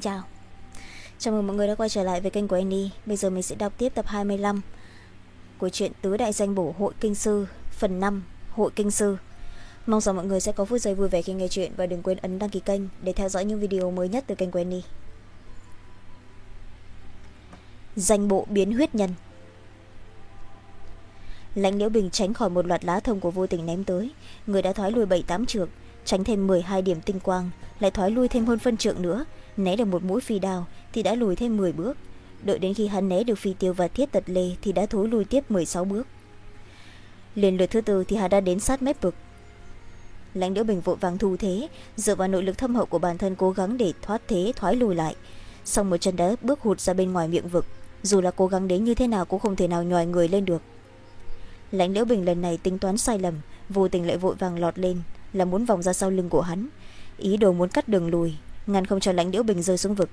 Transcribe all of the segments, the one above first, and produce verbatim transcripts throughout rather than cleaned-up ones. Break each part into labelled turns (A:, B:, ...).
A: Chào, chào mừng mọi người đã quay trở lại với kênh của Annie. Bây giờ mình sẽ đọc tiếp tập hai mươi lăm của truyện Tứ Đại Danh Bổ Hội Kinh Sư, phần năm, Hội Kinh Sư. Mong rằng mọi người sẽ có phút giây vui vẻ khi nghe chuyện và đừng quên ấn đăng ký kênh để theo dõi những video mới nhất từ kênh của Annie. Danh bộ biến huyết nhân. Lãnh Liễu Bình tránh khỏi một loạt lá thông của vô tình ném tới, người đã thoái lui bảy tám trượng, tránh thêm mười hai điểm tinh quang, lại thoái lui thêm hơn phân trượng nữa, né được một mũi phi đao thì đã lùi thêm mười bước. Đợi đến khi hắn né được phi tiêu và thiết tật lê thì đã thối lui tiếp mười sáu bước. Liền lượt thứ tư thì hắn đã đến sát mép vực. Lãnh Liễu Bình vội vàng thu thế, dựa vào nội lực thâm hậu của bản thân cố gắng để thoát thế thoái lùi lại, xong một chân đá bước hụt ra bên ngoài miệng vực, dù là cố gắng đến như thế nào cũng không thể nào nhòi người lên được. Lãnh Liễu Bình lần này tính toán sai lầm, vô tình lại vội vàng lọt lên, là muốn vòng ra sau lưng của hắn, ý đồ muốn cắt đường lùi, ngăn không cho Lãnh Liễu Bình rơi xuống vực.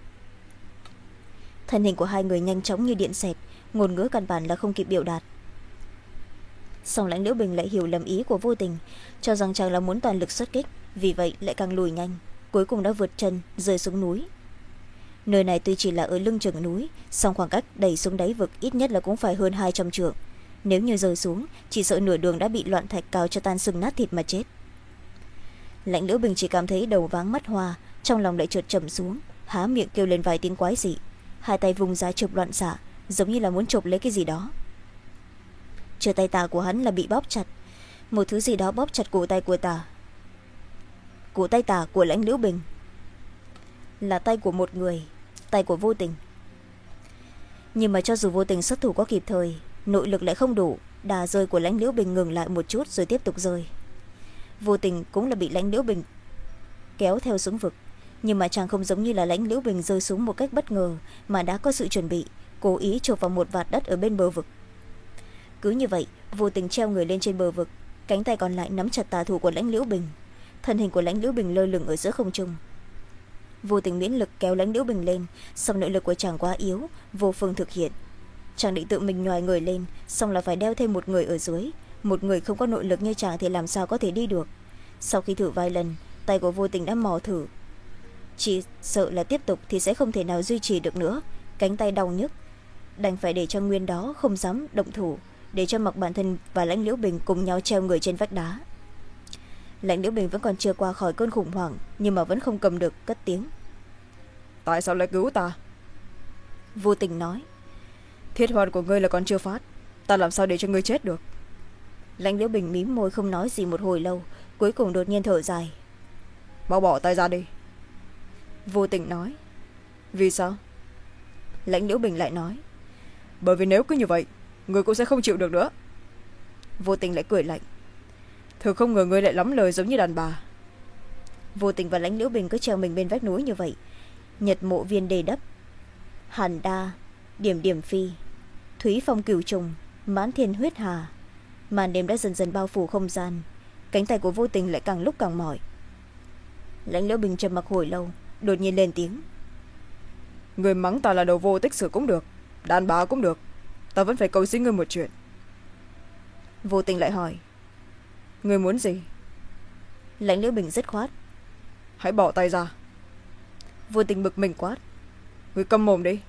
A: Thân hình của hai người nhanh chóng như điện xẹt, ngôn ngữ căn bản là không kịp biểu đạt. Song Lãnh Liễu Bình lại hiểu lầm ý của vô tình, cho rằng chàng là muốn toàn lực xuất kích, vì vậy lại càng lùi nhanh, cuối cùng đã vượt chân rơi xuống núi. Nơi này tuy chỉ là ở lưng chừng núi, song khoảng cách đẩy xuống đáy vực ít nhất là cũng phải hơn hai trăm trượng. Nếu như rơi xuống, chỉ sợ nửa đường đã bị loạn thạch cào cho tan xương nát thịt mà chết. Lãnh Liễu Bình chỉ cảm thấy đầu váng mắt hoa, trong lòng lại trượt trầm xuống, há miệng kêu lên vài tiếng quái dị, hai tay vùng ra chụp loạn xạ, giống như là muốn chộp lấy cái gì đó. Chờ tay tả của hắn là bị bóp chặt, một thứ gì đó bóp chặt cổ tay của tả. Cổ tay tả của Lãnh Liễu Bình là tay của một người, tay của vô tình. Nhưng mà cho dù vô tình xuất thủ có kịp thời, nội lực lại không đủ, đà rơi của Lãnh Liễu Bình ngừng lại một chút rồi tiếp tục rơi. Vô tình cũng là bị Lãnh Liễu Bình kéo theo xuống vực, nhưng mà chàng không giống như là Lãnh Liễu Bình rơi xuống một cách bất ngờ, mà đã có sự chuẩn bị, cố ý chộp vào một vạt đất ở bên bờ vực. Cứ như vậy, vô tình treo người lên trên bờ vực, cánh tay còn lại nắm chặt tà thủ của Lãnh Liễu Bình, thân hình của Lãnh Liễu Bình lơ lửng ở giữa không trung. Vô tình miễn lực kéo Lãnh Liễu Bình lên, song nội lực của chàng quá yếu, vô phương thực hiện. Chàng định tự mình nhòi người lên, xong là phải đeo thêm một người ở dưới, một người không có nội lực như chàng thì làm sao có thể đi được. Sau khi thử vài lần, tay của vô tình đã mò thử, chỉ sợ là tiếp tục thì sẽ không thể nào duy trì được nữa, cánh tay đau nhức, đành phải để cho nguyên đó không dám động thủ, để cho mặc bản thân và Lãnh Liễu Bình cùng nhau treo người trên vách đá. Lãnh Liễu Bình vẫn còn chưa qua khỏi cơn khủng hoảng, nhưng mà vẫn không cầm được cất tiếng:
B: Tại sao lại cứu ta?
A: Vô tình nói:
B: Thiết hoàn của ngươi là còn chưa phát, ta làm sao để cho ngươi chết được?
A: Lãnh Liễu Bình mím môi không nói gì một hồi lâu, cuối cùng đột nhiên thở dài:
B: Mau bỏ tay ra đi.
A: Vô tình nói:
B: Vì sao?
A: Lãnh Liễu Bình lại nói:
B: Bởi vì nếu cứ như vậy, ngươi cũng sẽ không chịu được nữa.
A: Vô tình lại cười lạnh:
B: Thực không ngờ ngươi lại lắm lời giống như đàn bà.
A: Vô tình và Lãnh Liễu Bình cứ treo mình bên vách núi như vậy, Nhật Mộ Viên Đề Đấp, Hàn Đa, Điểm Điểm Phi, Thúy Phong Cửu Trùng, Mãn Thiên Huyết Hà. Màn đêm đã dần dần bao phủ không gian, cánh tay của vô tình lại càng lúc càng mỏi. Lãnh Liễu Bình trầm mặc hồi lâu, đột nhiên lên tiếng:
B: Ngươi mắng ta là đầu vô tích sự cũng được, đàn bà cũng được, ta vẫn phải cầu xin ngươi một chuyện.
A: Vô tình lại hỏi:
B: Ngươi muốn gì?
A: Lãnh Liễu Bình dứt khoát:
B: Hãy bỏ tay ra.
A: Vô tình bực mình quát:
B: Ngươi câm mồm đi.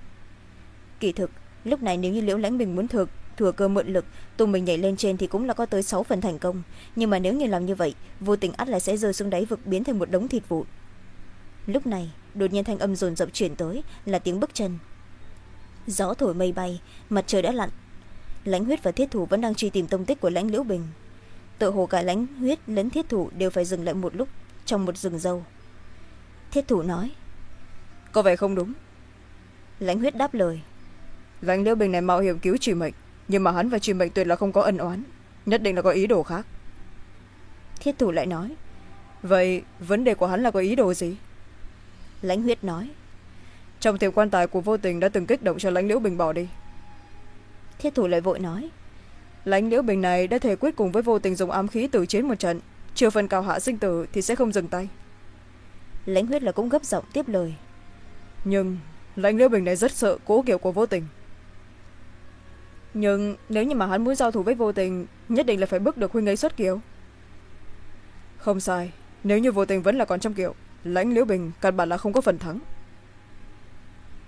A: Kỳ thực lúc này nếu như Liễu Lãnh Bình muốn thừa, thừa cơ mượn lực tung mình nhảy lên trên thì cũng là có tới sáu phần thành công, nhưng mà nếu như làm như vậy, vô tình ắt lại sẽ rơi xuống đáy vực biến thành một đống thịt vụn. Lúc này đột nhiên thanh âm dồn dập chuyển tới, là tiếng bước chân. Gió thổi mây bay, mặt trời đã lặn. Lãnh Huyết và Thiết Thủ vẫn đang truy tìm tông tích của Lãnh Liễu Bình. Tự hồ cả Lãnh Huyết lẫn Thiết Thủ đều phải dừng lại một lúc trong một rừng dâu. Thiết Thủ nói:
B: Có vẻ không đúng.
A: Lãnh Huyết đáp lời:
B: Lãnh Liễu Bình này mạo hiểm cứu Trì Mệnh, nhưng mà hắn và Trì Mệnh tuyệt là không có ân oán, nhất định là có ý đồ khác.
A: Thiết Thủ lại nói:
B: Vậy vấn đề của hắn là có ý đồ gì?
A: Lãnh Huyết nói:
B: Trong tiệm quan tài của vô tình đã từng kích động cho Lãnh Liễu Bình bỏ đi.
A: Thiết Thủ lại vội nói:
B: Lãnh Liễu Bình này đã thề quyết cùng với vô tình dùng ám khí tử chiến một trận, chưa phần cao hạ sinh tử thì sẽ không dừng tay.
A: Lãnh Huyết là cũng gấp giọng tiếp lời:
B: Nhưng Lãnh Liễu Bình này rất sợ cố kiểu của vô tình. Nhưng nếu như mà hắn muốn giao thủ với vô tình, nhất định là phải bức được huynh ấy xuất kiều. Không sai, nếu như vô tình vẫn là còn trong kiệu, Lãnh Liễu Bình căn bản là không có phần thắng.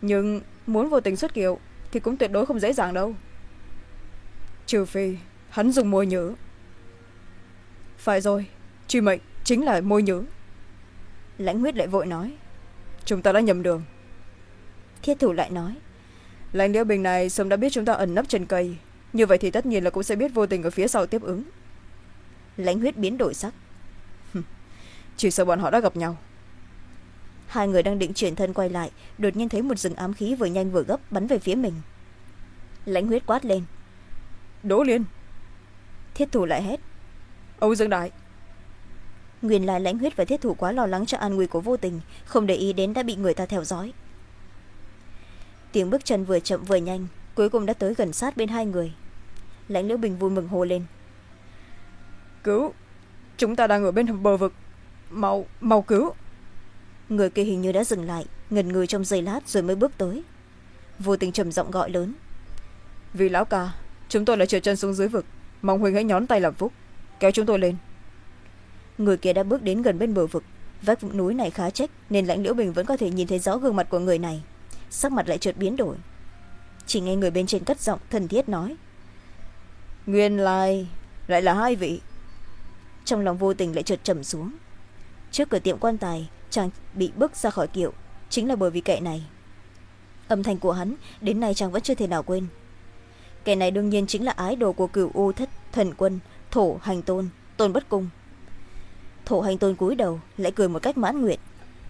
B: nhưng muốn vô tình xuất kiệu thì cũng tuyệt đối không dễ dàng đâu. Trừ phi hắn dùng môi nhử. Phải rồi, truy mệnh chính là môi nhử.
A: Lãnh Huyết lại vội nói.
B: Chúng ta đã nhầm đường.
A: Thiết thủ lại nói.
B: Lãnh Liễu Bình này sớm đã biết chúng ta ẩn nấp trên cây, như vậy thì tất nhiên là cũng sẽ biết vô tình ở phía sau tiếp ứng.
A: Lãnh Huyết biến đổi sắc.
B: Chỉ sợ bọn họ đã gặp nhau.
A: Hai người đang định chuyển thân quay lại, đột nhiên thấy một rừng ám khí vừa nhanh vừa gấp bắn về phía mình. Lãnh Huyết quát lên.
B: Đỗ Liên.
A: Thiết thủ lại hét.
B: Âu Dương Đại.
A: Nguyên lai Lãnh Huyết và Thiết thủ quá lo lắng cho an nguy của vô tình, không để ý đến đã bị người ta theo dõi. Tiếng bước chân vừa chậm vừa nhanh, cuối cùng đã tới gần sát bên hai người. Lãnh Liễu Bình vui mừng hô lên.
B: Cứu, chúng ta đang ở bên bờ vực, mau mau cứu.
A: Người kia hình như đã dừng lại, ngần người trong giây lát rồi mới bước tới. Vô tình trầm giọng gọi lớn.
B: Vì lão ca, chúng tôi lại trượt chân xuống dưới vực, mong huynh hãy nhón tay làm phúc, kéo chúng tôi lên.
A: Người kia đã bước đến gần bên bờ vực. Vách núi này khá trách nên Lãnh Liễu Bình vẫn có thể nhìn thấy rõ gương mặt của người này. Sắc mặt lại chợt biến đổi. Chỉ nghe người bên trên cất giọng thân thiết nói. Nguyên lai lại là hai vị. Trong lòng vô tình lại chợt trầm xuống. Trước cửa tiệm quan tài, chàng bị bước ra khỏi kiệu chính là bởi vì kẻ này. Âm thanh của hắn đến nay chàng vẫn chưa thể nào quên. Kẻ này đương nhiên chính là ái đồ của Cửu U Thất Thần Quân, Thổ Hành Tôn, Tôn Bất Cung. Thổ Hành Tôn cúi đầu lại cười một cách mãn nguyện.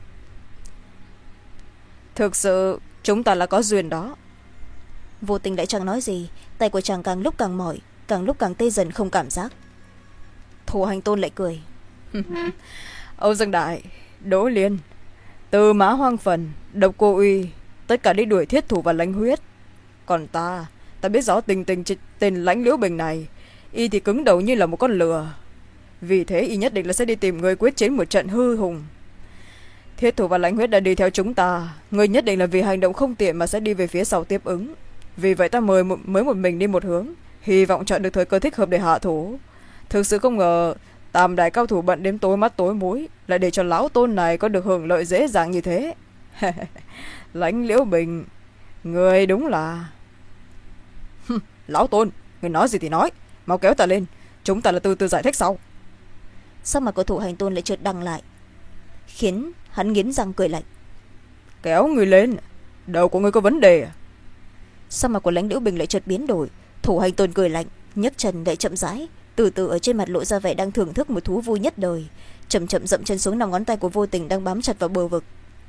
B: Thực sự chúng ta là có duyên đó.
A: Vô tình lại chẳng nói gì, tay của chàng càng lúc càng mỏi, càng lúc càng tê dần không cảm giác. Thổ Hành Tôn lại cười.
B: Âu Dương Đại, Đỗ Liên, Từ Mã Hoang Phần, Độc Cô Uy, tất cả đi đuổi Thiết thủ và Lãnh Huyết. Còn ta, ta biết rõ tình tình tên Lãnh Liễu Bình này, y thì cứng đầu như là một con lừa. Vì thế y nhất định là sẽ đi tìm người quyết chiến một trận hư hùng. Thiết thủ và Lãnh Huyết đã đi theo chúng ta, người nhất định là vì hành động không tiện mà sẽ đi về phía sau tiếp ứng. Vì vậy ta mời một, mới một mình đi một hướng, hy vọng chọn được thời cơ thích hợp để hạ thủ. Thực sự không ngờ tam đại cao thủ bận đêm tối mắt tối mũi, lại để cho lão tôn này có được hưởng lợi dễ dàng như thế. Lãnh Liễu Bình, người đúng là... Lão tôn, người nói gì thì nói, mau kéo ta lên, chúng ta là từ từ giải thích sau.
A: Sắc mặt của Thủ Hành Tôn lại chợt đằng lại, khiến hắn nghiến răng cười lạnh.
B: Kéo người lên, đầu của người có vấn đề à?
A: Sắc mặt của Lãnh Liễu Bình lại chợt biến đổi. Thủ Hành Tôn cười lạnh, nhấc chân lại chậm rãi, từ từ ở trên mặt lộ ra vẻ đang thưởng thức một thú vui nhất đời, chậm chậm dậm chân xuống năm ngón tay của vô tình đang bám chặt vào bờ vực.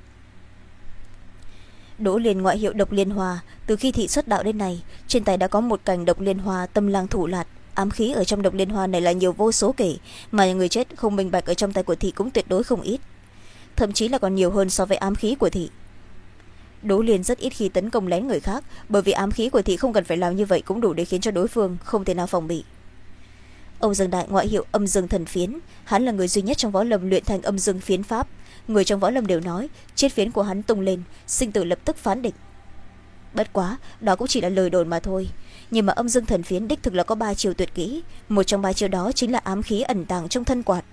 A: Đỗ Liên ngoại hiệu Độc Liên Hoa, từ khi thị xuất đạo đến nay, trên tay đã có một cành Độc Liên Hoa tâm lang thủ lạt. Ám khí ở trong Độc Liên Hoa này là nhiều vô số kể, mà người chết không minh bạch ở trong tay của thị cũng tuyệt đối không ít, thậm chí là còn nhiều hơn so với ám khí của thị. Đỗ Liên rất ít khi tấn công lén người khác, bởi vì ám khí của thị không cần phải làm như vậy cũng đủ để khiến cho đối phương không thể nào phòng bị. Âu Dương Đại ngoại hiệu Âm Dương Thần Phiến, hắn là người duy nhất trong võ lâm luyện thành âm dương phiến pháp. Người trong võ lâm đều nói chiết phiến của hắn tung lên, sinh tử lập tức phán định. Bất quá đó cũng chỉ là lời đồn mà thôi, nhưng mà Âm Dương Thần Phiến đích thực là có ba chiêu tuyệt kỹ, một trong ba chiêu đó chính là ám khí ẩn tàng trong thân quạt,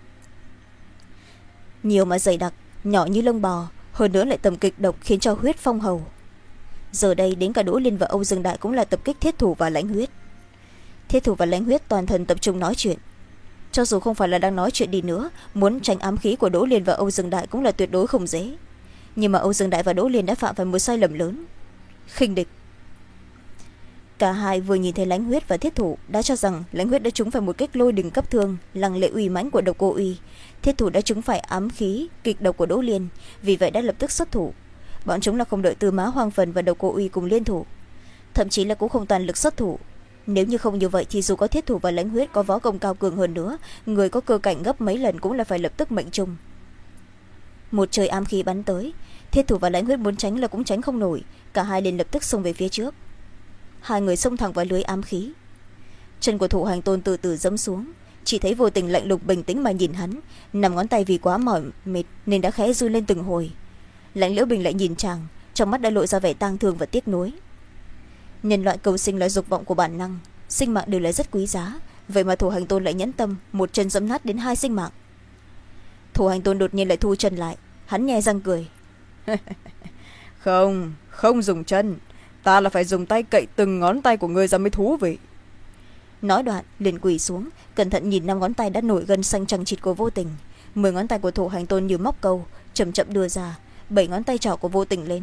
A: nhiều mà dày đặc, nhỏ như lông bò, hơn nữa lại tầm kịch độc khiến cho huyết phong hầu. Giờ đây đến cả Đỗ Liên và Âu Dương Đại cũng là tập kích Thiết thủ và Lãnh Huyết. Thiết thủ và Lãnh Huyết toàn thân tập trung nói chuyện. Cho dù không phải là đang nói chuyện đi nữa, muốn tránh ám khí của Đỗ Liên và Âu Dương Đại cũng là tuyệt đối không dễ. Nhưng mà Âu Dương Đại và Đỗ Liên đã phạm phải một sai lầm lớn, khinh địch. Cả hai vừa nhìn thấy Lãnh Huyết và Thiết thủ đã cho rằng Lãnh Huyết đã trúng phải một kích lôi đình cấp thương lăng lệ uy mãnh của Độc Cô Uy, Thiết thủ đã trúng phải ám khí kịch độc của Đỗ Liên, vì vậy đã lập tức xuất thủ. Bọn chúng là không đợi Tư Mã Hoang Phần và Độc Cô Uy cùng liên thủ, thậm chí là cũng không toàn lực xuất thủ. Nếu như không như vậy thì dù có Thiết thủ và Lãnh Huyết có võ công cao cường hơn nữa, người có cơ cảnh gấp mấy lần cũng là phải lập tức mệnh trung. Một trời ám khí bắn tới, Thiết thủ và Lãnh Huyết muốn tránh là cũng tránh không nổi, cả hai liền lập tức xông về phía trước. Hai người xông thẳng vào lưới ám khí. Chân của Thủ Hành Tôn từ từ dẫm xuống, chỉ thấy vô tình lạnh lùng bình tĩnh mà nhìn hắn, nằm ngón tay vì quá mỏi mệt nên đã khẽ run lên từng hồi. Lãnh Liễu Bình lại nhìn chàng, trong mắt đã lộ ra vẻ tang thương và tiếc nuối. Nhân loại cầu sinh là dục vọng của bản năng, sinh mạng đều là rất quý giá, vậy mà Thủ Hành Tôn lại nhẫn tâm một chân dẫm nát đến hai sinh mạng. Thủ Hành Tôn đột nhiên lại thu chân lại, hắn nhè răng cười.
B: Không, không dùng chân, ta là phải dùng tay cậy từng ngón tay của ngươi ra mới thú vị.
A: Nói đoạn liền quỳ xuống, cẩn thận nhìn năm ngón tay đã nổi gân xanh chằng chịt của Vô Tình. Mười ngón tay của Thổ Hành Tôn như móc câu chậm chậm đưa ra, bảy ngón tay trỏ của Vô Tình lên.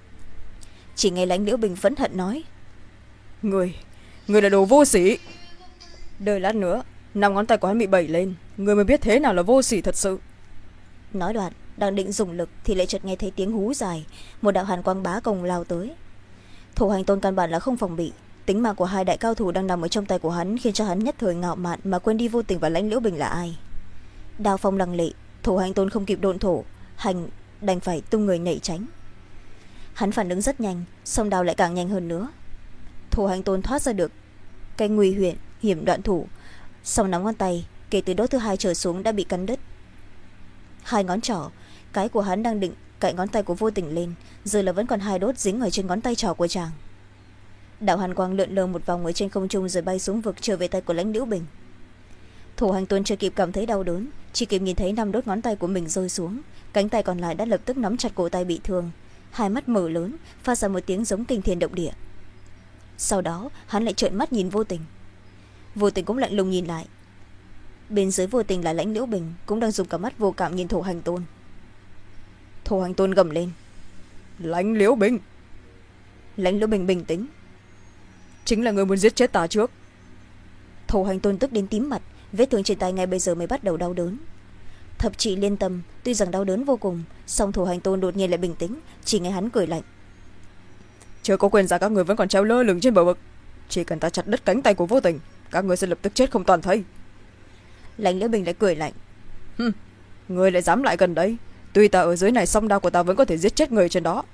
A: Chỉ nghe Lãnh Liễu Bình phẫn hận nói:
B: Ngươi, ngươi là đồ vô sỉ. Đợi lát nữa năm ngón tay của hắn bị bẩy lên, ngươi mới biết thế nào là vô sỉ thật sự.
A: Nói đoạn đang định dùng lực thì lại chợt nghe thấy tiếng hú dài, một đạo hàn quang bá công lao tới. Thổ Hành Tôn căn bản là không phòng bị, tính mạng của hai đại cao thủ đang nằm ở trong tay của hắn khiến cho hắn nhất thời ngạo mạn mà quên đi Vô Tình và Lãnh Liễu Bình là ai. Đao phong lăng lệ, Thổ Hành Tôn không kịp độn thổ, hành đành phải tung người nhảy tránh. Hắn phản ứng rất nhanh, song đao lại càng nhanh hơn nữa. Thổ Hành Tôn thoát ra được cái nguy hiểm hiểm đoạn thủ, song nắm ngón tay kể từ đốt thứ hai trở xuống đã bị cắn đứt. Hai ngón trỏ, cái của hắn đang định cạy ngón tay của Vô Tình lên, giờ là vẫn còn hai đốt dính ở trên ngón tay trỏ của chàng. Đạo hàn quang lượn lờ một vòng ở trên không trung rồi bay xuống vực trở về tay của Lãnh Liễu Bình. Thổ Hành Tôn chưa kịp cảm thấy đau đớn, chỉ kịp nhìn thấy năm đốt ngón tay của mình rơi xuống, cánh tay còn lại đã lập tức nắm chặt cổ tay bị thương, hai mắt mở lớn phát ra một tiếng giống kinh thiên động địa. Sau đó hắn lại trợn mắt nhìn Vô Tình. Vô Tình cũng lạnh lùng nhìn lại. Bên dưới Vô Tình là Lãnh Liễu Bình cũng đang dùng cả mắt vô cảm nhìn Thổ Hành Tôn. Thổ Hành Tôn gầm lên: Lãnh Liễu Bình. Lãnh Liễu Bình bình tĩnh: Chính là người muốn giết chết ta trước. Thổ Hành Tôn tức đến tím mặt, vết thương trên tay ngay bây giờ mới bắt đầu đau đớn. Thập trị liên tâm tuy rằng đau đớn vô cùng, song Thổ Hành Tôn đột nhiên lại bình tĩnh, chỉ nghe hắn cười lạnh: Chưa có quyền ra các người vẫn còn treo lơ lửng trên bờ vực, chỉ cần ta chặt đứt cánh tay của Vô Tình, các người sẽ lập tức chết không toàn thây. Lãnh Liễu Bình lại cười lạnh: Hừm, người lại dám lại gần đây, tuy ta ở dưới này song đao của ta vẫn có thể giết chết người trên đó.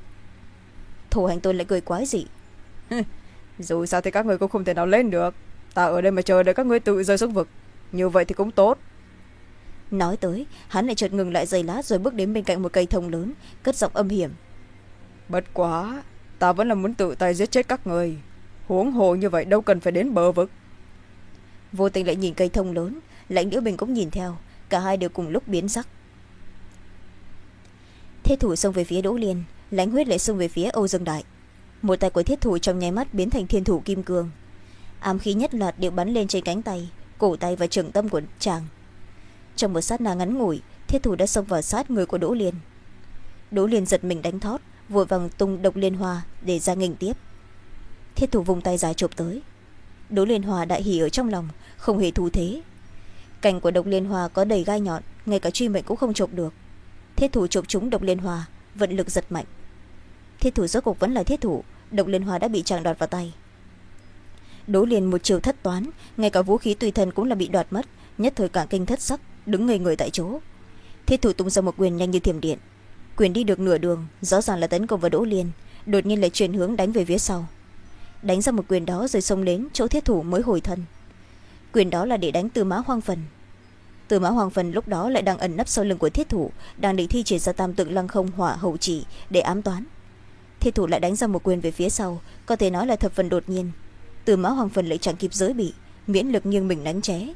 A: Thổ Hành Tôn lại cười quái dị: Dù sao thì các người cũng không thể nào lên được, ta ở đây mà chờ đợi các ngươi tự rơi xuống vực, như vậy thì cũng tốt. Nói tới hắn lại chợt ngừng lại giây lát rồi bước đến bên cạnh một cây thông lớn, cất giọng âm hiểm: Bất quá ta vẫn là muốn tự tay giết chết các người, huống hồ như vậy đâu cần phải đến bờ vực. Vô Tình lại nhìn cây thông lớn, Lãnh Liễu Bình cũng nhìn theo, cả hai đều cùng lúc biến sắc. Thiết thủ xông về phía Đỗ Liên, Lãnh Huyết lại xông về phía Âu Dương Đại. Một tay của thiết thủ trong nháy mắt biến thành thiên thủ kim cương, ám khí nhất loạt đều bắn lên trên cánh tay, cổ tay và trường tâm của chàng. Trong một sát na ngắn ngủi, thiết thủ đã xông vào sát người của Đỗ Liên. Đỗ Liên giật mình đánh thót, vội vàng tung độc liên hoa để ra nghênh tiếp. Thiết thủ vùng tay dài chộp tới. Đỗ Liên Hoa đại hỉ ở trong lòng, không hề thu thế. Cành của độc liên hoa có đầy gai nhọn, ngay cả truy mệnh cũng không chộp được. Thiết thủ chộp trúng độc liên hoa, vận lực giật mạnh. Thiết thủ rốt cuộc vẫn là thiết thủ, độc liên hoa đã bị chàng đoạt vào tay. Đỗ Liên một chiều thất toán, ngay cả vũ khí tùy thân cũng là bị đoạt mất, nhất thời cả kinh thất sắc, đứng ngây người tại chỗ. Thiết thủ tung ra một quyền nhanh như thiểm điện, quyền đi được nửa đường, rõ ràng là tấn công vào Đỗ Liên, đột nhiên lại chuyển hướng đánh về phía sau. Đánh ra một quyền đó rồi xông đến chỗ thiết thủ mới hồi thân. Quyền đó là để đánh Tư Mã Hoang Phần. Tư Mã Hoang Phần lúc đó lại đang ẩn nấp sau lưng của thiết thủ, đang định thi triển ra tam tượng lăng không hỏa hậu chỉ để ám toán. Thiết thủ lại đánh ra một quyền về phía sau, có thể nói là thập phần đột nhiên. Tư Mã Hoang Phần lại chẳng kịp giới bị, miễn lực nghiêng mình đánh ché.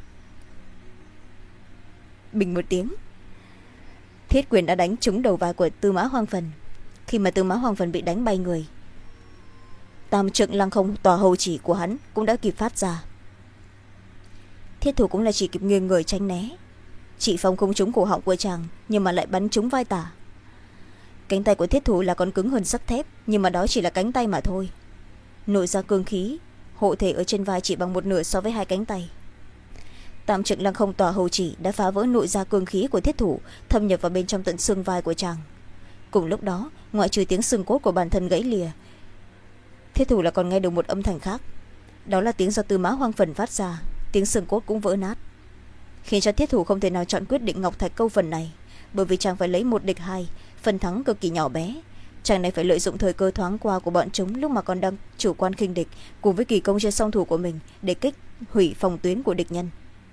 A: Bình một tiếng, thiết quyền đã đánh trúng đầu vai của Tư Mã Hoang Phần. Khi mà Tư Mã Hoang Phần bị đánh bay người, tam trượng lăng không tòa hầu chỉ của hắn cũng đã kịp phát ra. Thiết thủ cũng là chỉ kịp nghiêng người tránh né, chỉ phòng không trúng cổ họng của chàng, nhưng mà lại bắn trúng vai tả. Cánh tay của thiết thủ là còn cứng hơn sắt thép, nhưng mà đó chỉ là cánh tay mà thôi. Nội ra cương khí hộ thể ở trên vai chỉ bằng một nửa so với hai cánh tay. Tam trượng lăng không tòa hầu chỉ đã phá vỡ nội ra cương khí của thiết thủ, thâm nhập vào bên trong tận xương vai của chàng. Cùng lúc đó, ngoại trừ tiếng xương cốt của bản thân gãy lìa, thiết thủ là còn nghe được một âm thanh khác, đó là tiếng do Tư Mã Hoang Phần phát ra, tiếng xương cốt cũng vỡ nát, khiến cho thiết thủ không thể nào chọn quyết định ngọc thạch câu phần này, bởi vì chàng phải lấy một địch hai, phần thắng cực kỳ nhỏ bé. Chàng này phải lợi dụng thời cơ thoáng qua của bọn chúng lúc mà còn đang chủ quan khinh địch, cùng với kỳ công trên song thủ của mình để kích hủy phòng tuyến của địch nhân.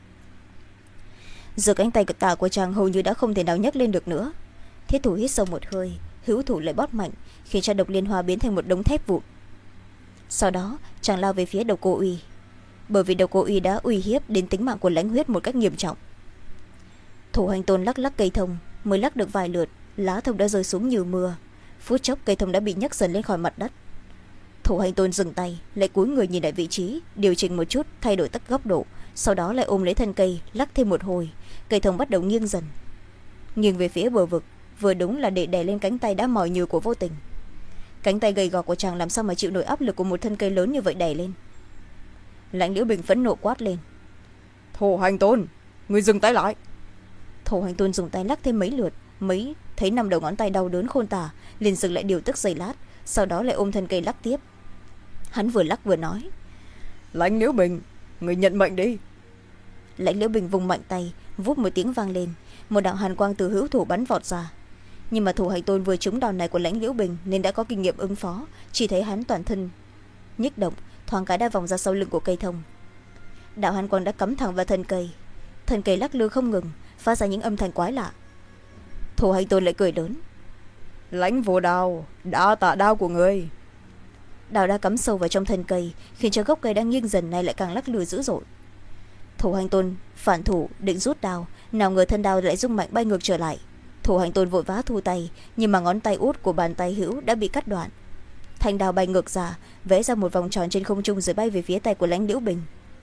A: Giờ cánh tay tả của chàng hầu như đã không thể nào nhấc lên được nữa. Thiết thủ hít sâu một hơi, hữu thủ lại bóp mạnh, khiến cho độc liên hoa biến thành một đống thép vụn. Sau đó chàng lao về phía Độc Cô Uy, bởi vì Độc Cô Uy đã uy hiếp đến tính mạng của Lãnh Huyết một cách nghiêm trọng. Thổ Hành Tôn lắc lắc cây thông, mới lắc được vài lượt, lá thông đã rơi xuống như mưa. phút chốc cây thông đã bị nhấc dần lên khỏi mặt đất. Thủ hành tôn dừng tay, lại cúi người nhìn lại vị trí, điều chỉnh một chút, thay đổi tắc góc độ, sau đó lại ôm lấy thân cây, lắc thêm một hồi. Cây thông bắt đầu nghiêng dần, nghiêng về phía bờ vực, vừa đúng là để đè lên cánh tay đã mỏi nhừ của Vô Tình. Cánh tay gầy gò của chàng làm sao mà chịu nổi áp lực của một thân cây lớn như vậy đè lên. Lãnh Liễu Bình phẫn nộ quát lên:
B: Thủ hành tôn, người dừng tay lại.
A: Thủ hành tôn dùng tay lắc thêm mấy lượt, mấy thấy năm đầu ngón tay đau đớn khôn tả, liền dừng lại điều tức giây lát, sau đó lại ôm thân cây lắc tiếp. Hắn vừa lắc vừa nói:
B: Lãnh Liễu Bình, người nhận mệnh đi.
A: Lãnh Liễu Bình vùng mạnh tay, vút một tiếng vang lên, một đạo hàn quang từ hữu thủ bắn vọt ra. Nhưng mà Thủ hành tôn vừa trúng đòn này của Lãnh Liễu Bình nên đã có kinh nghiệm ứng phó, chỉ thấy hắn toàn thân nhích động, thoáng cái đã vòng ra sau lưng của cây thông. Đạo hàn quang đã cắm thẳng vào thân cây, thân cây lắc lư không ngừng, phát ra những âm thanh quái lạ. Thủ hành tôn lại cười lớn:
B: Lãnh vô đao, đa tạ đao của người.
A: Đao đã cắm sâu vào trong thân cây, khiến cho gốc cây đang nghiêng dần này lại càng lắc lư dữ dội. Thủ hành tôn phản thủ định rút đao, nào ngờ thân đao lại rung mạnh bay ngược trở lại. Thủ hành tôn vội vã thu tay, nhưng mà ngón tay út của bàn tay hữu đã bị cắt đoạn. Thanh đao bay ngược ra, vẽ ra một vòng tròn trên không trung rồi bay về phía tay của Lãnh Liễu Bình.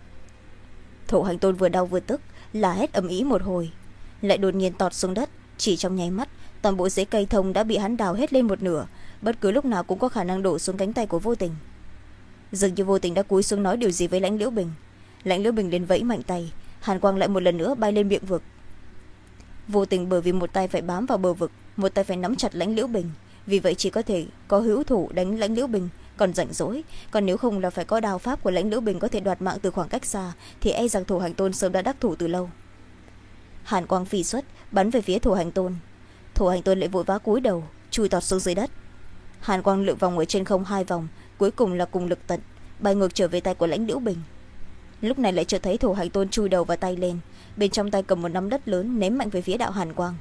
A: Thủ hành tôn vừa đau vừa tức, là hét ầm ĩ một hồi, lại đột nhiên tọt xuống đất. Chỉ trong nháy mắt, toàn bộ rễ cây thông đã bị hắn đào hết lên một nửa, bất cứ lúc nào cũng có khả năng đổ xuống cánh tay của Vô Tình. Dường như Vô Tình đã cúi xuống nói điều gì với Lãnh Liễu Bình. Lãnh Liễu Bình liền vẫy mạnh tay, hàn quang lại một lần nữa bay lên miệng vực. Vô Tình bởi vì một tay phải bám vào bờ vực, một tay phải nắm chặt Lãnh Liễu Bình, vì vậy chỉ có thể có hữu thủ đánh Lãnh Liễu Bình còn rảnh rỗi, còn nếu không là phải có đao pháp của Lãnh Liễu Bình có thể đoạt mạng từ khoảng cách xa, thì e rằng Thủ hành tôn sớm đã đắc thủ từ lâu. Hàn quang phi xuất bắn về phía Thủ hành tôn. Thủ hành tôn lại vội vã cúi đầu, chui tọt xuống dưới đất. Hàn quang lượn vòng ở trên không hai vòng, cuối cùng là cùng lực tận, bay ngược trở về tay của Lãnh Liễu Bình. Lúc này lại chợt thấy Thủ hành tôn chui đầu và tay lên, bên trong tay cầm một nắm đất lớn ném mạnh về phía đạo hàn quang.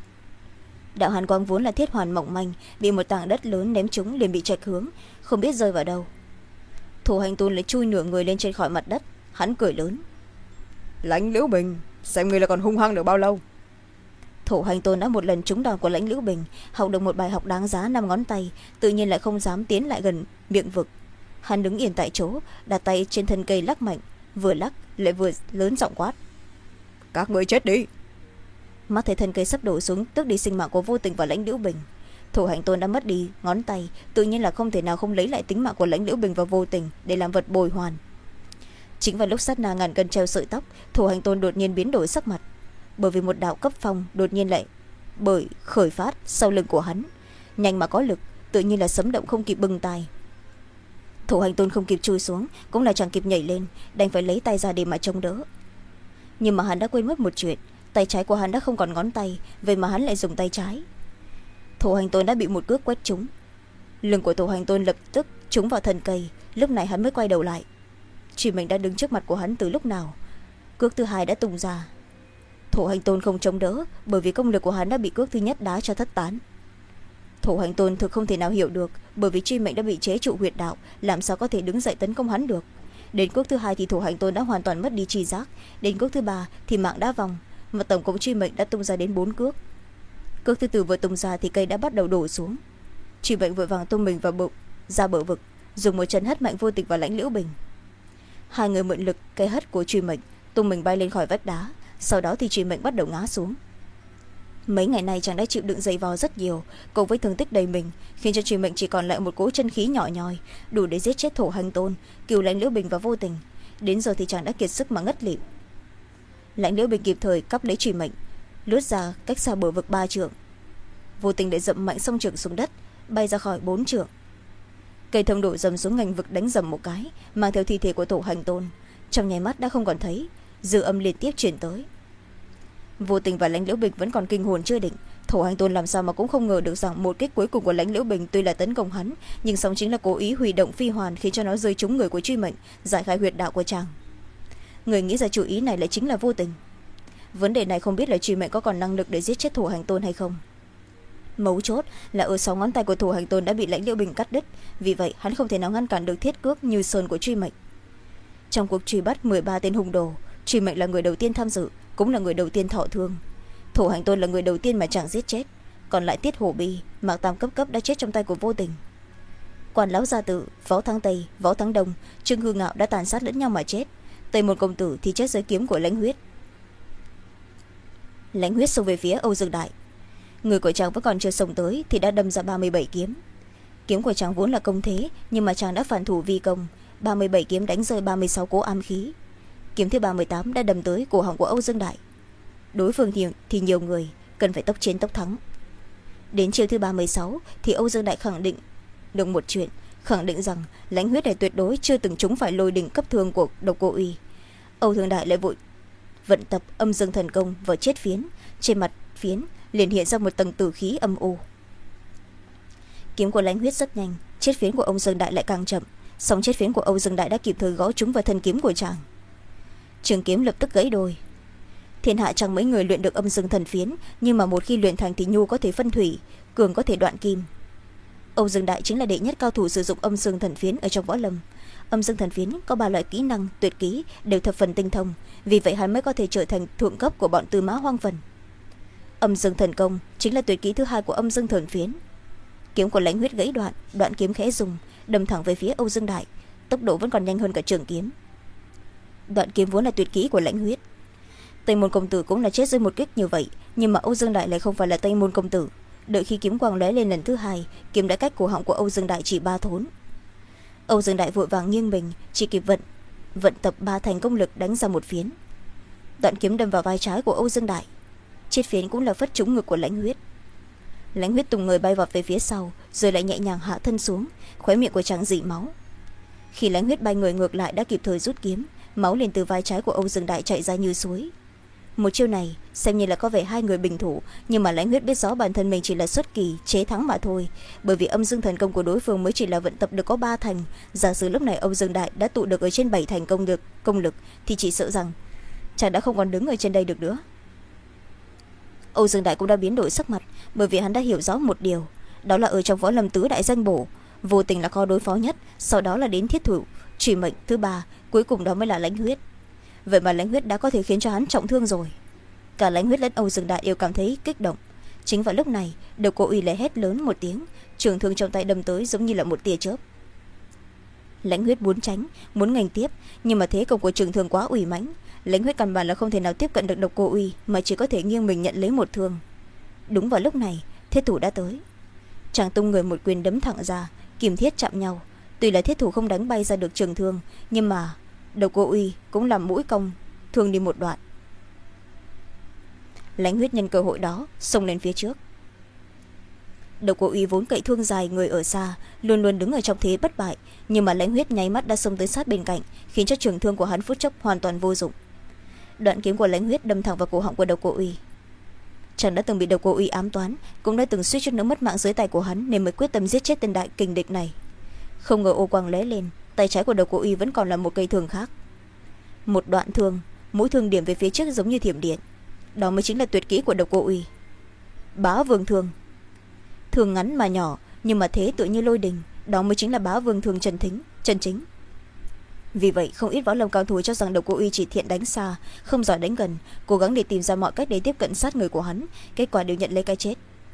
A: Đạo hàn quang vốn là thiết hoàn mỏng manh, bị một tảng đất lớn ném trúng liền bị chệch hướng, không biết rơi vào đâu. Thủ hành tôn lại chui nửa người lên trên khỏi mặt đất, hắn cười lớn:
B: Lãnh Liễu Bình, xem người là còn hung hăng được bao lâu.
A: Thủ hành tôn đã một lần trúng đòn của Lãnh Liễu Bình, học được một bài học đáng giá năm ngón tay, tự nhiên lại không dám tiến lại gần miệng vực. Hắn đứng yên tại chỗ, đặt tay trên thân cây lắc mạnh, vừa lắc lại vừa lớn giọng quát:
B: Các người chết đi.
A: Mắt thấy thân cây sắp đổ xuống, tước đi sinh mạng của Vô Tình và Lãnh Liễu Bình. Thủ hành tôn đã mất đi ngón tay, tự nhiên là không thể nào không lấy lại tính mạng của Lãnh Liễu Bình và Vô Tình để làm vật bồi hoàn. Chính vào lúc sát na ngàn cân treo sợi tóc, Thủ hành tôn đột nhiên biến đổi sắc mặt, bởi vì một đạo cấp phong đột nhiên lại bởi khởi phát sau lưng của hắn, nhanh mà có lực, tự nhiên là sấm động không kịp bừng tai. Thủ hành tôn không kịp chui xuống, cũng là chẳng kịp nhảy lên, đành phải lấy tay ra để mà chống đỡ. Nhưng mà hắn đã quên mất một chuyện, tay trái của hắn đã không còn ngón tay, vậy mà hắn lại dùng tay trái. Thủ hành tôn đã bị một cước quét trúng, lưng của Thủ hành tôn lập tức trúng vào thân cây. Lúc này hắn mới quay đầu lại, Truy Mệnh đã đứng trước mặt của hắn từ lúc nào. Cước thứ hai đã tung ra, Thủ hành tôn không chống đỡ, bởi vì công lực của hắn đã bị cước thứ nhất đá cho thất tán. Thủ hành tôn thực không thể nào hiểu được, bởi vì Truy Mệnh đã bị chế trụ huyệt đạo, làm sao có thể đứng dậy tấn công hắn được. Đến cước thứ hai thì Thủ hành tôn đã hoàn toàn mất đi tri giác, đến cước thứ ba thì mạng đã vòng, mà tổng cộng Truy Mệnh đã tung ra đến bốn cước. Cước thứ tư vừa tung ra thì cây đã bắt đầu đổ xuống. Truy Mệnh vội vàng tung mình vào bụng ra bờ vực, dùng một chân hất mạnh Vô Tình và Lãnh Liễu Bình. Hai người mượn lực cây hất của Truy Mệnh tung mình bay lên khỏi vách đá, sau đó thì Truy Mệnh bắt đầu ngã xuống. Mấy ngày nay chàng đã chịu đựng dày vò rất nhiều, cùng với thương tích đầy mình, khiến cho Truy Mệnh chỉ còn lại một cỗ chân khí nhỏ nhoi, đủ để giết chết Thủ hành tôn, cứu Lãnh Liễu Bình và Vô Tình. Đến giờ thì chàng đã kiệt sức mà ngất lịm. Lãnh Liễu Bình kịp thời cắp lấy Truy Mệnh, lướt ra cách xa bờ vực ba trượng. Vô Tình lại dậm mạnh song trưởng xuống đất, bay ra khỏi bốn trượng. Cây thông đổ dầm xuống ngành vực đánh dầm một cái, mang theo thi thể của Thủ hành tôn, trong nháy mắt đã không còn thấy, dư âm liên tiếp chuyển tới. Vô Tình và Lãnh Liễu Bình vẫn còn kinh hồn chưa định, Thủ hành tôn làm sao mà cũng không ngờ được rằng một kích cuối cùng của Lãnh Liễu Bình tuy là tấn công hắn, nhưng song chính là cố ý huy động phi hoàn khiến cho nó rơi trúng người của Truy Mệnh, giải khai huyệt đạo của chàng. Người nghĩ ra chủ ý này lại chính là Vô Tình. Vấn đề này không biết là Truy Mệnh có còn năng lực để giết chết Thủ hành tôn hay không. Mấu chốt là ở sáu ngón tay của Thủ hành tôn đã bị Lãnh Liễu Bình cắt đứt, vì vậy hắn không thể nào ngăn cản được thiết cước như sơn của Truy Mệnh. Trong cuộc truy bắt mười ba tên hung đồ, Truy Mệnh là người đầu tiên tham dự, cũng là người đầu tiên thọ thương. Thủ hành tôn là người đầu tiên mà chàng giết chết, còn lại Tiết Hổ Bi, Mạc Tam cấp cấp đã chết trong tay của Vô Tình. Quan Lão Gia Tự, Võ Thắng Tây, Võ Thắng Đông, Trương Hư Ngạo đã tàn sát lẫn nhau mà chết. Tây Môn công tử thì chết dưới kiếm của Lãnh Huyết. Lãnh Huyết xông về phía Âu Dương Đại. Người của chàng vẫn còn chưa xông tới thì đã đâm ra ba mươi bảy kiếm. Kiếm của chàng vốn là công thế, nhưng mà chàng đã phản thủ vi công, ba mươi bảy kiếm đánh rơi ba mươi sáu cỗ ám khí. Kiếm thứ ba mươi tám đã đâm tới cổ họng của Âu Dương Đại. Đối phương thì, thì nhiều người, cần phải tốc chiến tốc thắng. Đến chiêu thứ ba mươi sáu thì Âu Dương Đại khẳng định được một chuyện, khẳng định rằng Lãnh Huyết này tuyệt đối chưa từng trúng phải lôi đỉnh cấp thương của Độc Cô Uy. Âu Dương Đại lại vội vận tập âm dương thần công vào chết phiến, trên mặt phiến liền hiện ra một tầng tử khí âm u. Kiếm của Lãnh Huyết rất nhanh, chết phiến của Âu Dương Đại lại càng chậm, song chết phiến của Âu Dương Đại đã kịp thời gõ trúng vào thân kiếm của chàng. Trường kiếm lập tức gãy đôi. Thiên hạ chẳng mấy người luyện được âm dương thần phiến, nhưng mà một khi luyện thành thì nhu có thể phân thủy, cường có thể đoạn kim. Âu Dương Đại chính là đệ nhất cao thủ sử dụng âm dương thần phiến ở trong võ lâm. Âm dương thần phiến có ba loại kỹ năng tuyệt kỹ đều thập phần tinh thông, vì vậy hắn mới có thể trở thành thượng cấp của bọn Tư Mã Hoang Phần. Âm dương thần công chính là tuyệt kỹ thứ hai của âm dương thần phiến. Kiếm của Lãnh Huyết gãy đoạn, đoạn kiếm khẽ dùng, đâm thẳng về phía Âu Dương Đại, tốc độ vẫn còn nhanh hơn cả trường kiếm. Đoạn kiếm vốn là tuyệt kỹ của Lãnh Huyết. Tây Môn công tử cũng là chết dưới một kích như vậy, nhưng mà Âu Dương Đại lại không phải là Tây Môn công tử. Đợi khi kiếm quang lóe lên lần thứ hai, kiếm đã cách cổ họng của Âu Dương Đại chỉ ba thốn. Âu Dương Đại vội vàng nghiêng mình, chỉ kịp vận vận tập ba thành công lực đánh ra một phiến. Đoạn kiếm đâm vào vai trái của Âu Dương Đại, chết phiến cũng là phất trúng ngực của Lãnh Huyết. Lãnh Huyết tung người bay vọt về phía sau, rồi lại nhẹ nhàng hạ thân xuống, khóe miệng của chàng rỉ máu. Khi Lãnh Huyết bay người ngược lại đã kịp thời rút kiếm, máu liền từ vai trái của Âu Dương Đại chạy ra như suối. Một chiêu này xem như là có vẻ hai người bình thủ, nhưng mà Lãnh Huyết biết rõ bản thân mình chỉ là xuất kỳ chế thắng mà thôi, bởi vì âm dương thần công của đối phương mới chỉ là vận tập được có ba thành. Giả sử lúc này Âu Dương Đại đã tụ được ở trên bảy thành công được công lực thì chỉ sợ rằng chàng đã không còn đứng ở trên đây được nữa. Âu Dương Đại cũng đã biến đổi sắc mặt, bởi vì hắn đã hiểu rõ một điều, đó là ở trong võ lâm tứ đại danh bổ, Vô Tình là khó đối phó nhất, sau đó là đến Thiết Thủ Trùy Mệnh thứ ba, cuối cùng đó mới là Lãnh Huyết. Vậy mà Lãnh Huyết đã có thể khiến cho hắn trọng thương rồi. Cả Lãnh Huyết lẫn Âu Dương Đại đều cảm thấy kích động. Chính vào lúc này, Độc Cô Uy lại hét lớn một tiếng, trường thương trong tay đâm tới giống như là một tia chớp. Lãnh Huyết muốn tránh, muốn nghênh tiếp, nhưng mà thế công của trường thương quá uy mãnh, Lãnh Huyết căn bản là không thể nào tiếp cận được Độc Cô Uy, mà chỉ có thể nghiêng mình nhận lấy một thương. Đúng vào lúc này, Thiết Thủ đã tới. Chàng tung người một quyền đấm thẳng ra, kìm thiết chạm nhau. Tuy là Thiết Thủ không đánh bay ra được trường thương, nhưng mà Độc Cô Uy cũng làm mũi công thương đi một đoạn. Lãnh Huyết nhân cơ hội đó xông lên phía trước. Độc Cô Uy vốn cậy thương dài, người ở xa, luôn luôn đứng ở trong thế bất bại, nhưng mà Lãnh Huyết nháy mắt đã xông tới sát bên cạnh, khiến cho trường thương của hắn phút chốc hoàn toàn vô dụng. Đoạn kiếm của Lãnh Huyết đâm thẳng vào cổ họng của Độc Cô Uy. Chàng đã từng bị Độc Cô Uy ám toán, cũng đã từng suýt chút nữa mất mạng dưới tay của hắn, nên mới quyết tâm giết chết tên đại kình địch này. Không ngờ ô quang lóe lên, tay trái của Độc Cô Uy vẫn còn là một cây thương khác. Một đoạn thương, mũi thương điểm về phía trước giống như thiểm điện. Đó mới chính là tuyệt kỹ của Độc Cô Uy. Bá Vương Thương. Thương ngắn mà nhỏ, nhưng mà thế tựa như lôi đình, đó mới chính là Bá Vương Thương chân thính, chân chính. Vì vậy không ít võ lâm cao thủ cho rằng Độc Cô Uy chỉ thiện đánh xa, không giỏi đánh gần, cố gắng để tìm ra mọi cách để tiếp cận sát người của hắn, kết quả đều nhận lấy cái chết.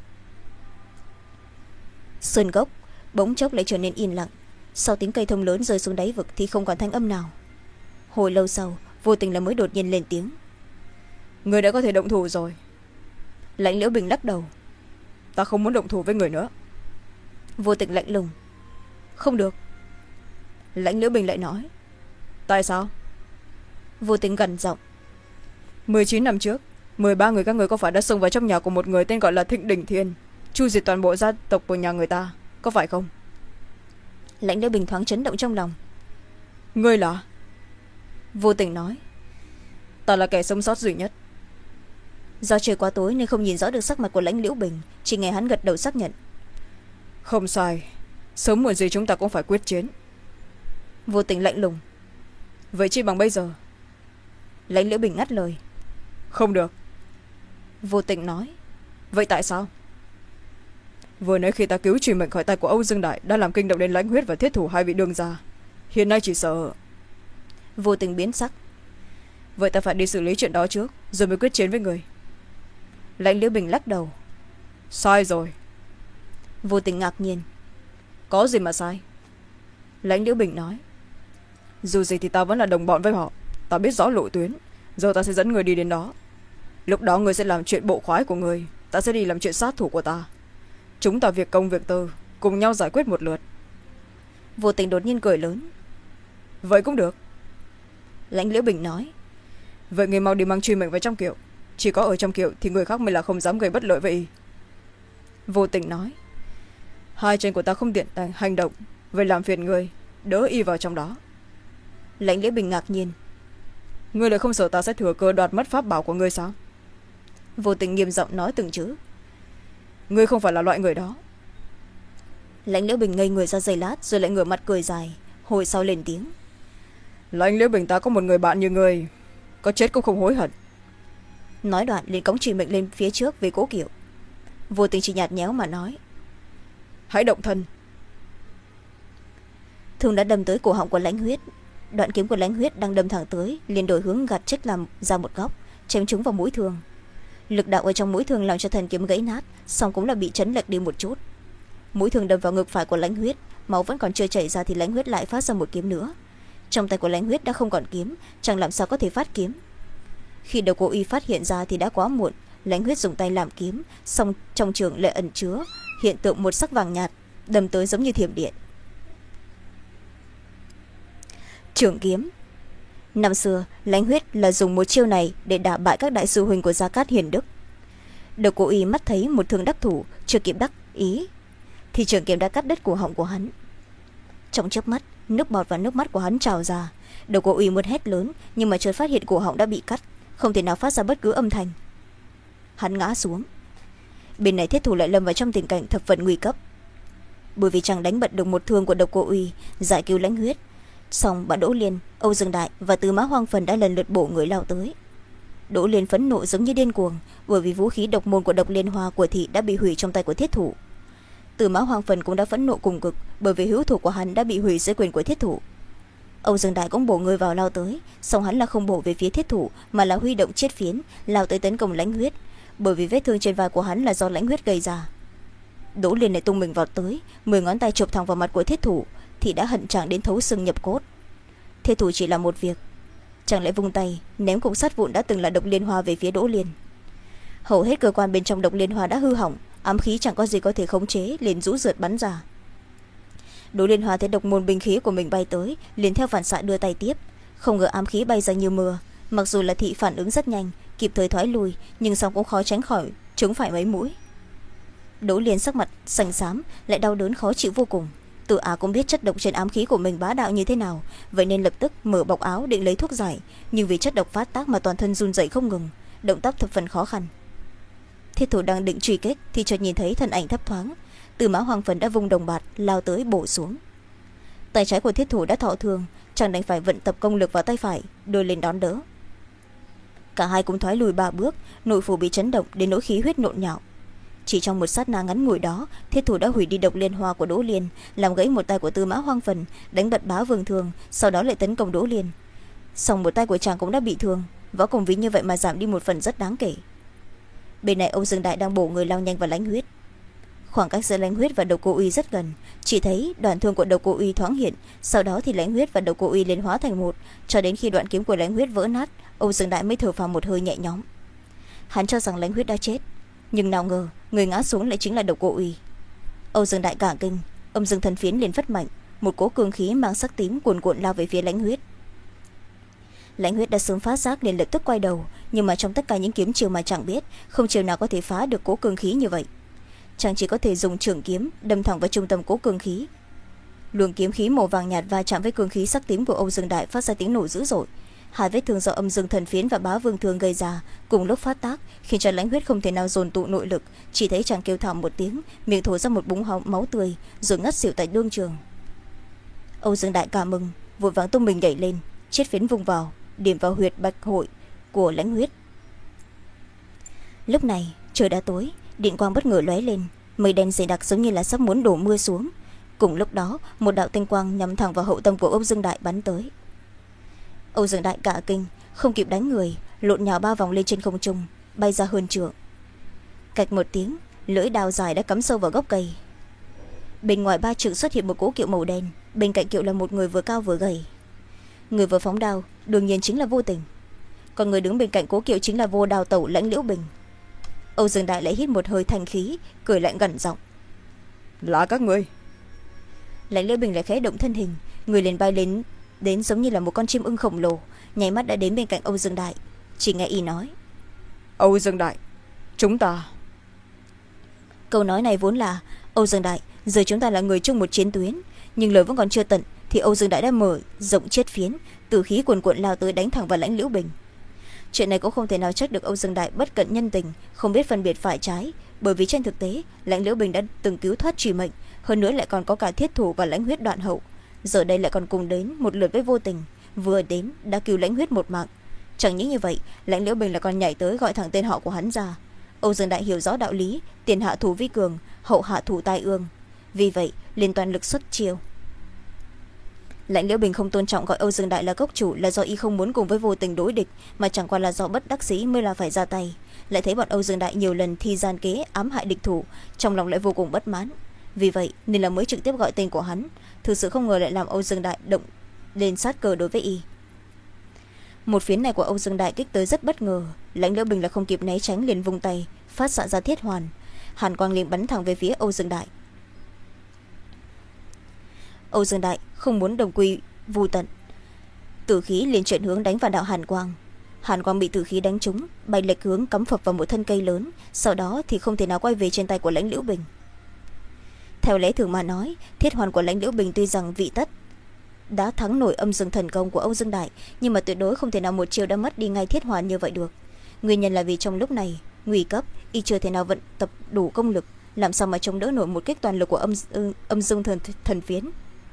A: Sơn gốc bỗng chốc lại trở nên yên lặng, sau tiếng cây thông lớn rơi xuống đáy vực thì không còn thanh âm nào. Hồi lâu sau, Vô Tình là mới đột nhiên lên tiếng: người đã có thể động thủ rồi. Lãnh Liễu Bình lắc đầu: ta không muốn động thủ với người nữa. Vô Tình lạnh lùng: không được. Lãnh Liễu Bình lại nói: tại sao? Vô Tình gằn giọng: mười chín năm trước, mười ba người các người có phải đã xông vào trong nhà của một người tên gọi là Thịnh Đỉnh Thiên, chu diệt toàn bộ gia tộc của nhà người ta, có phải không? Lãnh Liễu Bình thoáng chấn động trong lòng: ngươi là? Vô Tình nói: ta là kẻ sống sót duy nhất. Do trời quá tối nên không nhìn rõ được sắc mặt của Lãnh Liễu Bình, chỉ nghe hắn gật đầu xác nhận: không sai, sớm muộn gì chúng ta cũng phải quyết chiến. Vô Tình lạnh lùng: vậy chi bằng bây giờ? Lãnh Liễu Bình ngắt lời: không được. Vô Tình nói: vậy tại sao? Vừa nãy khi ta cứu Trùy Mệnh khỏi tay của Âu Dương Đại đã làm kinh động đến Lãnh Huyết và Thiết Thủ hai vị đương gia, hiện nay chỉ sợ. Vô Tình biến sắc: vậy ta phải đi xử lý chuyện đó trước rồi mới quyết chiến với người. Lãnh Liễu Bình lắc đầu:
B: sai rồi.
A: Vô Tình ngạc nhiên.
B: Có gì mà sai?
A: Lãnh Liễu Bình nói.
B: Dù gì thì ta vẫn là đồng bọn với họ, ta biết rõ lộ tuyến, giờ ta sẽ dẫn người đi đến đó. Lúc đó người sẽ làm chuyện bộ khoái của người, ta sẽ đi làm chuyện sát thủ của ta. Chúng ta việc công việc tư, cùng nhau giải quyết một lượt.
A: Vô Tình đột nhiên cười lớn.
B: Vậy cũng được.
A: Lãnh Liễu Bình nói.
B: Vậy người mau đi mang truy mệnh vào trong kiệu, chỉ có ở trong kiệu thì người khác mới là không dám gây bất lợi với y.
A: Vô Tình nói.
B: Hai chân của ta không tiện hành động, vậy làm phiền người đỡ y vào trong đó.
A: Lãnh Liễu Bình ngạc nhiên.
B: Ngươi lại không sợ ta sẽ thừa cơ đoạt mất pháp bảo của ngươi sao?
A: Vô Tình nghiêm giọng nói từng chữ.
B: Ngươi không phải là loại người đó.
A: Lãnh Liễu Bình ngây người ra giây lát, rồi lại ngửa mặt cười dài, hồi sau lên tiếng.
B: Lãnh Liễu Bình, ta có một người bạn như ngươi, có chết cũng không hối hận.
A: Nói đoạn liền cõng truy mệnh lên phía trước về cố kiệu. Vô Tình chỉ nhạt nhẽo mà nói.
B: Hãy động thân.
A: Thương đã đâm tới cổ họng của Lãnh Huyết. Đoạn kiếm của Lãnh Huyết đang đâm thẳng tới, liền đổi hướng gạt trích làm ra một góc, chém trúng vào mũi Thương. Lực đạo ở trong mũi Thương làm cho thần kiếm gãy nát, song cũng là bị chấn lệch đi một chút. Mũi Thương đâm vào ngực phải của Lãnh Huyết, máu vẫn còn chưa chảy ra thì Lãnh Huyết lại phát ra một kiếm nữa. Trong tay của Lãnh Huyết đã không còn kiếm, chẳng làm sao có thể phát kiếm. Khi Độc Cô Y phát hiện ra thì đã quá muộn. Lãnh Huyết dùng tay làm kiếm, song trong trường lại ẩn chứa hiện tượng một sắc vàng nhạt, đâm tới giống như thiểm điện. Trường kiếm. Năm xưa Lãnh Huyết là dùng một chiêu này để đả bại các đại sư huynh của Gia Cát Hiền Đức. Độc Cô Y mắt thấy một thương đắc thủ, chưa kịp đắc ý thì trường kiếm đã cắt đứt cổ họng của hắn. Trong chớp mắt, nước bọt và nước mắt của hắn trào ra. Độc Cô Y muốn hét lớn, nhưng mà chợt phát hiện cổ họng đã bị cắt, không thể nào phát ra bất cứ âm thanh. Hắn ngã xuống. Bên này Thiết Thủ lại lâm vào trong tình cảnh thập phần nguy cấp. Bởi vì chàng đánh bật được một thương của Độc Cô Y, giải cứu Lãnh Huyết, song bà Đỗ Liên, Âu Dương Đại và Tư Mã Hoang Phần đã lần lượt bổ người lao tới. Đỗ Liên phẫn nộ giống như điên cuồng, bởi vì vũ khí độc môn của Độc Liên Hoa của thị đã bị hủy trong tay của Thiết Thủ. Tư Mã Hoang Phần cũng đã phẫn nộ cùng cực, bởi vì hữu thủ của hắn đã bị hủy dưới quyền của Thiết Thủ. Âu Dương Đại cũng bổ người vào lao tới, song hắn là không bổ về phía Thiết Thủ, mà là huy động chiết phiến lao tới tấn công Lãnh Huyết, bởi vì vết thương trên vai của hắn là do Lãnh Huyết gây ra. Đỗ Liên lại tung mình vào tới, mười ngón tay chụp thẳng vào mặt của Thiết Thủ, thì đã hận chàng đến thấu xương nhập cốt. Thiết Thủ chỉ làm một việc, chàng lại vung tay ném cục sắt vụn đã từng là Độc Liên Hoa về phía Đỗ Liên. Hầu hết cơ quan bên trong Độc Liên Hoa đã hư hỏng, ám khí chẳng có gì có thể khống chế, liền rũ rượt bắn ra. Đỗ Liên Hoa thấy độc môn binh khí của mình bay tới, liền theo phản xạ đưa tay tiếp, không ngờ ám khí bay ra như mưa. Mặc dù là thị phản ứng rất nhanh, kịp thời thoái lui, nhưng song cũng khó tránh khỏi trúng phải mấy mũi. Đỗ Liên sắc mặt xanh xám, lại đau đớn khó chịu vô cùng. Tự Á cũng biết chất độc trên ám khí của mình bá đạo như thế nào, vậy nên lập tức mở bọc áo định lấy thuốc giải, nhưng vì chất độc phát tác mà toàn thân run rẩy không ngừng, động tác thập phần khó khăn. Thiết Thủ đang định truy kích thì chợt nhìn thấy thân ảnh thấp thoáng, Tư Mã Hoàng Phần đã vung đồng bạt lao tới bổ xuống. Tay trái của Thiết Thủ đã thọ thương, chàng đành phải vận tập công lực vào tay phải, đưa lên đón đỡ. Cả hai cũng thoái lùi ba bước, nội phủ bị chấn động đến nỗi khí huyết nhộn nhạo. Chỉ trong một sát na ngắn ngủi đó, Thiết Thủ đã hủy đi Độc Liên Hoa của Đỗ Liên, làm gãy một tay của Tư Mã Hoang Phần, đánh bật Bá Vương Thương, sau đó lại tấn công Đỗ Liên. Song một tay của chàng cũng đã bị thương, võ công ví như vậy mà giảm đi một phần rất đáng kể. Bên này Âu Dương Đại đang bổ người lao nhanh vào Lãnh Huyết. Khoảng cách giữa Lãnh Huyết và Độc Cô Y rất gần, chỉ thấy đoạn thương của Độc Cô Y thoáng hiện, sau đó thì Lãnh Huyết và Độc Cô Y liền hóa thành một, cho đến khi đoạn kiếm của Lãnh Huyết vỡ nát, Âu Dương Đại mới thở phào một hơi nhẹ nhõm. Hắn cho rằng Lãnh Huyết đã chết, nhưng nào ngờ người ngã xuống lại chính là Độc Cô Y. Âu Dương Đại cả kinh, Âm Dương Thần Phiến liền phất mạnh, một cỗ cương khí mang sắc tím cuồn cuộn lao về phía Lãnh Huyết. Lãnh Huyết đã sớm phát giác liền lập tức quay đầu, nhưng mà trong tất cả những kiếm chiêu mà chẳng biết, không chiêu nào có thể phá được cỗ cương khí như vậy. Chàng chỉ có thể dùng trường kiếm đâm thẳng vào trung tâm cỗ cương khí. Luồng kiếm khí màu vàng nhạt va chạm với cương khí sắc tím của Âu Dương Đại, phát ra tiếng nổ dữ dội. Hai vết thương do Âm Dương Thần Phiến và Bá Vương Thương gây ra cùng lúc phát tác, khiến cho Lãnh Huyết không thể nào dồn tụ nội lực, chỉ thấy chàng kêu thảm một tiếng, miệng thổ ra một búng máu tươi, rồi ngất xỉu tại đương trường. Âu Dương Đại cảm mừng, vội vàng tung mình nhảy lên, chiết phiến vùng vào, điểm vào huyệt bạch hội của Lãnh Huyết. Lúc này trời đã tối, điện quang bất ngờ lóe lên, mây đen dày đặc giống như là sắp muốn đổ mưa xuống. Cùng lúc đó, một đạo tinh quang nhắm thẳng vào hậu tâm của Âu Dương Đại bắn tới. Âu Dương Đại cả kinh, không kịp đánh người, lộn nhào ba vòng lên trên không trung, bay ra hơn trượng. Cạch một tiếng, lưỡi đao dài đã cắm sâu vào gốc cây. Bên ngoài ba trượng xuất hiện một cố kiệu màu đen, bên cạnh kiệu là một người vừa cao vừa gầy. Người vừa phóng đao đương nhiên chính là Vô Tình, còn người đứng bên cạnh cố kiệu chính là Vô Đao Tẩu Lãnh Liễu Bình. Âu Dương Đại lại hít một hơi thanh khí, cười lạnh gằn giọng:
B: là các ngươi.
A: Lãnh Liễu Bình lại khẽ động thân hình, người liền bay lên đến giống như là một con chim ưng khổng lồ, nháy mắt đã đến bên cạnh Âu Dương Đại. Chỉ nghe y nói:
B: Âu Dương Đại, chúng ta.
A: Câu nói này vốn là: Âu Dương Đại, giờ chúng ta là người chung một chiến tuyến. Nhưng lời vẫn còn chưa tận thì Âu Dương Đại đã mở rộng chiết phiến, tử khí cuồn cuộn lao tới đánh thẳng vào Lãnh Liễu Bình. Chuyện này cũng không thể nào trách được Âu Dương Đại bất cận nhân tình, không biết phân biệt phải trái, bởi vì trên thực tế Lãnh Liễu Bình đã từng cứu thoát truy mệnh, hơn nữa lại còn có cả thiết thủ và lãnh huyết đoạn hậu, giờ đây lại còn cùng đến một lượt với Vô Tình, vừa đến đã cứu lãnh huyết một mạng. Chẳng những như vậy, Lãnh Liễu Bình lại còn nhảy tới gọi thẳng tên họ của hắn ra. Âu Dương Đại hiểu rõ đạo lý, tiền hạ thủ vi cường, hậu hạ thủ tai ương, vì vậy liền toàn lực xuất chiêu. Lãnh Liễu Bình không tôn trọng gọi Âu Dương Đại là cốc chủ là do y không muốn cùng với Vô Tình đối địch, mà chẳng qua là do bất đắc dĩ mới là phải ra tay. Lại thấy bọn Âu Dương Đại nhiều lần thi gian kế ám hại địch thủ, trong lòng lại vô cùng bất mãn, vì vậy nên là mới trực tiếp gọi tên của hắn. Thực sự không ngờ lại làm Âu Dương Đại động lên sát cờ đối với y. Một phiến này của Âu Dương Đại kích tới rất bất ngờ, Lãnh Liễu Bình là không kịp né tránh, liền vung tay phát xạ ra thiết hoàn, hàn quang liền bắn thẳng về phía Âu Dương Đại. Âu Dương Đại không muốn đồng quy vu tận, tử khí liền chuyển hướng đánh vào đạo hàn quang. Hàn quang bị tử khí đánh trúng, bay lệch hướng cắm phập vào một thân cây lớn, sau đó thì không thể nào quay về trên tay của Lãnh Liễu Bình. Theo lẽ thường mà nói, thiết hoàn của Lãnh Liễu Bình tuy rằng vị tất đã thắng nổi âm dương thần công của Âu Dương Đại, nhưng mà tuyệt đối không thể nào một chiều đã mất đi ngay thiết hoàn như vậy được. Nguyên nhân là vì trong lúc này nguy cấp, y chưa thể nào vận tập đủ công lực, làm sao mà chống đỡ nổi một kích toàn lực của âm, âm dương thần, thần phiến.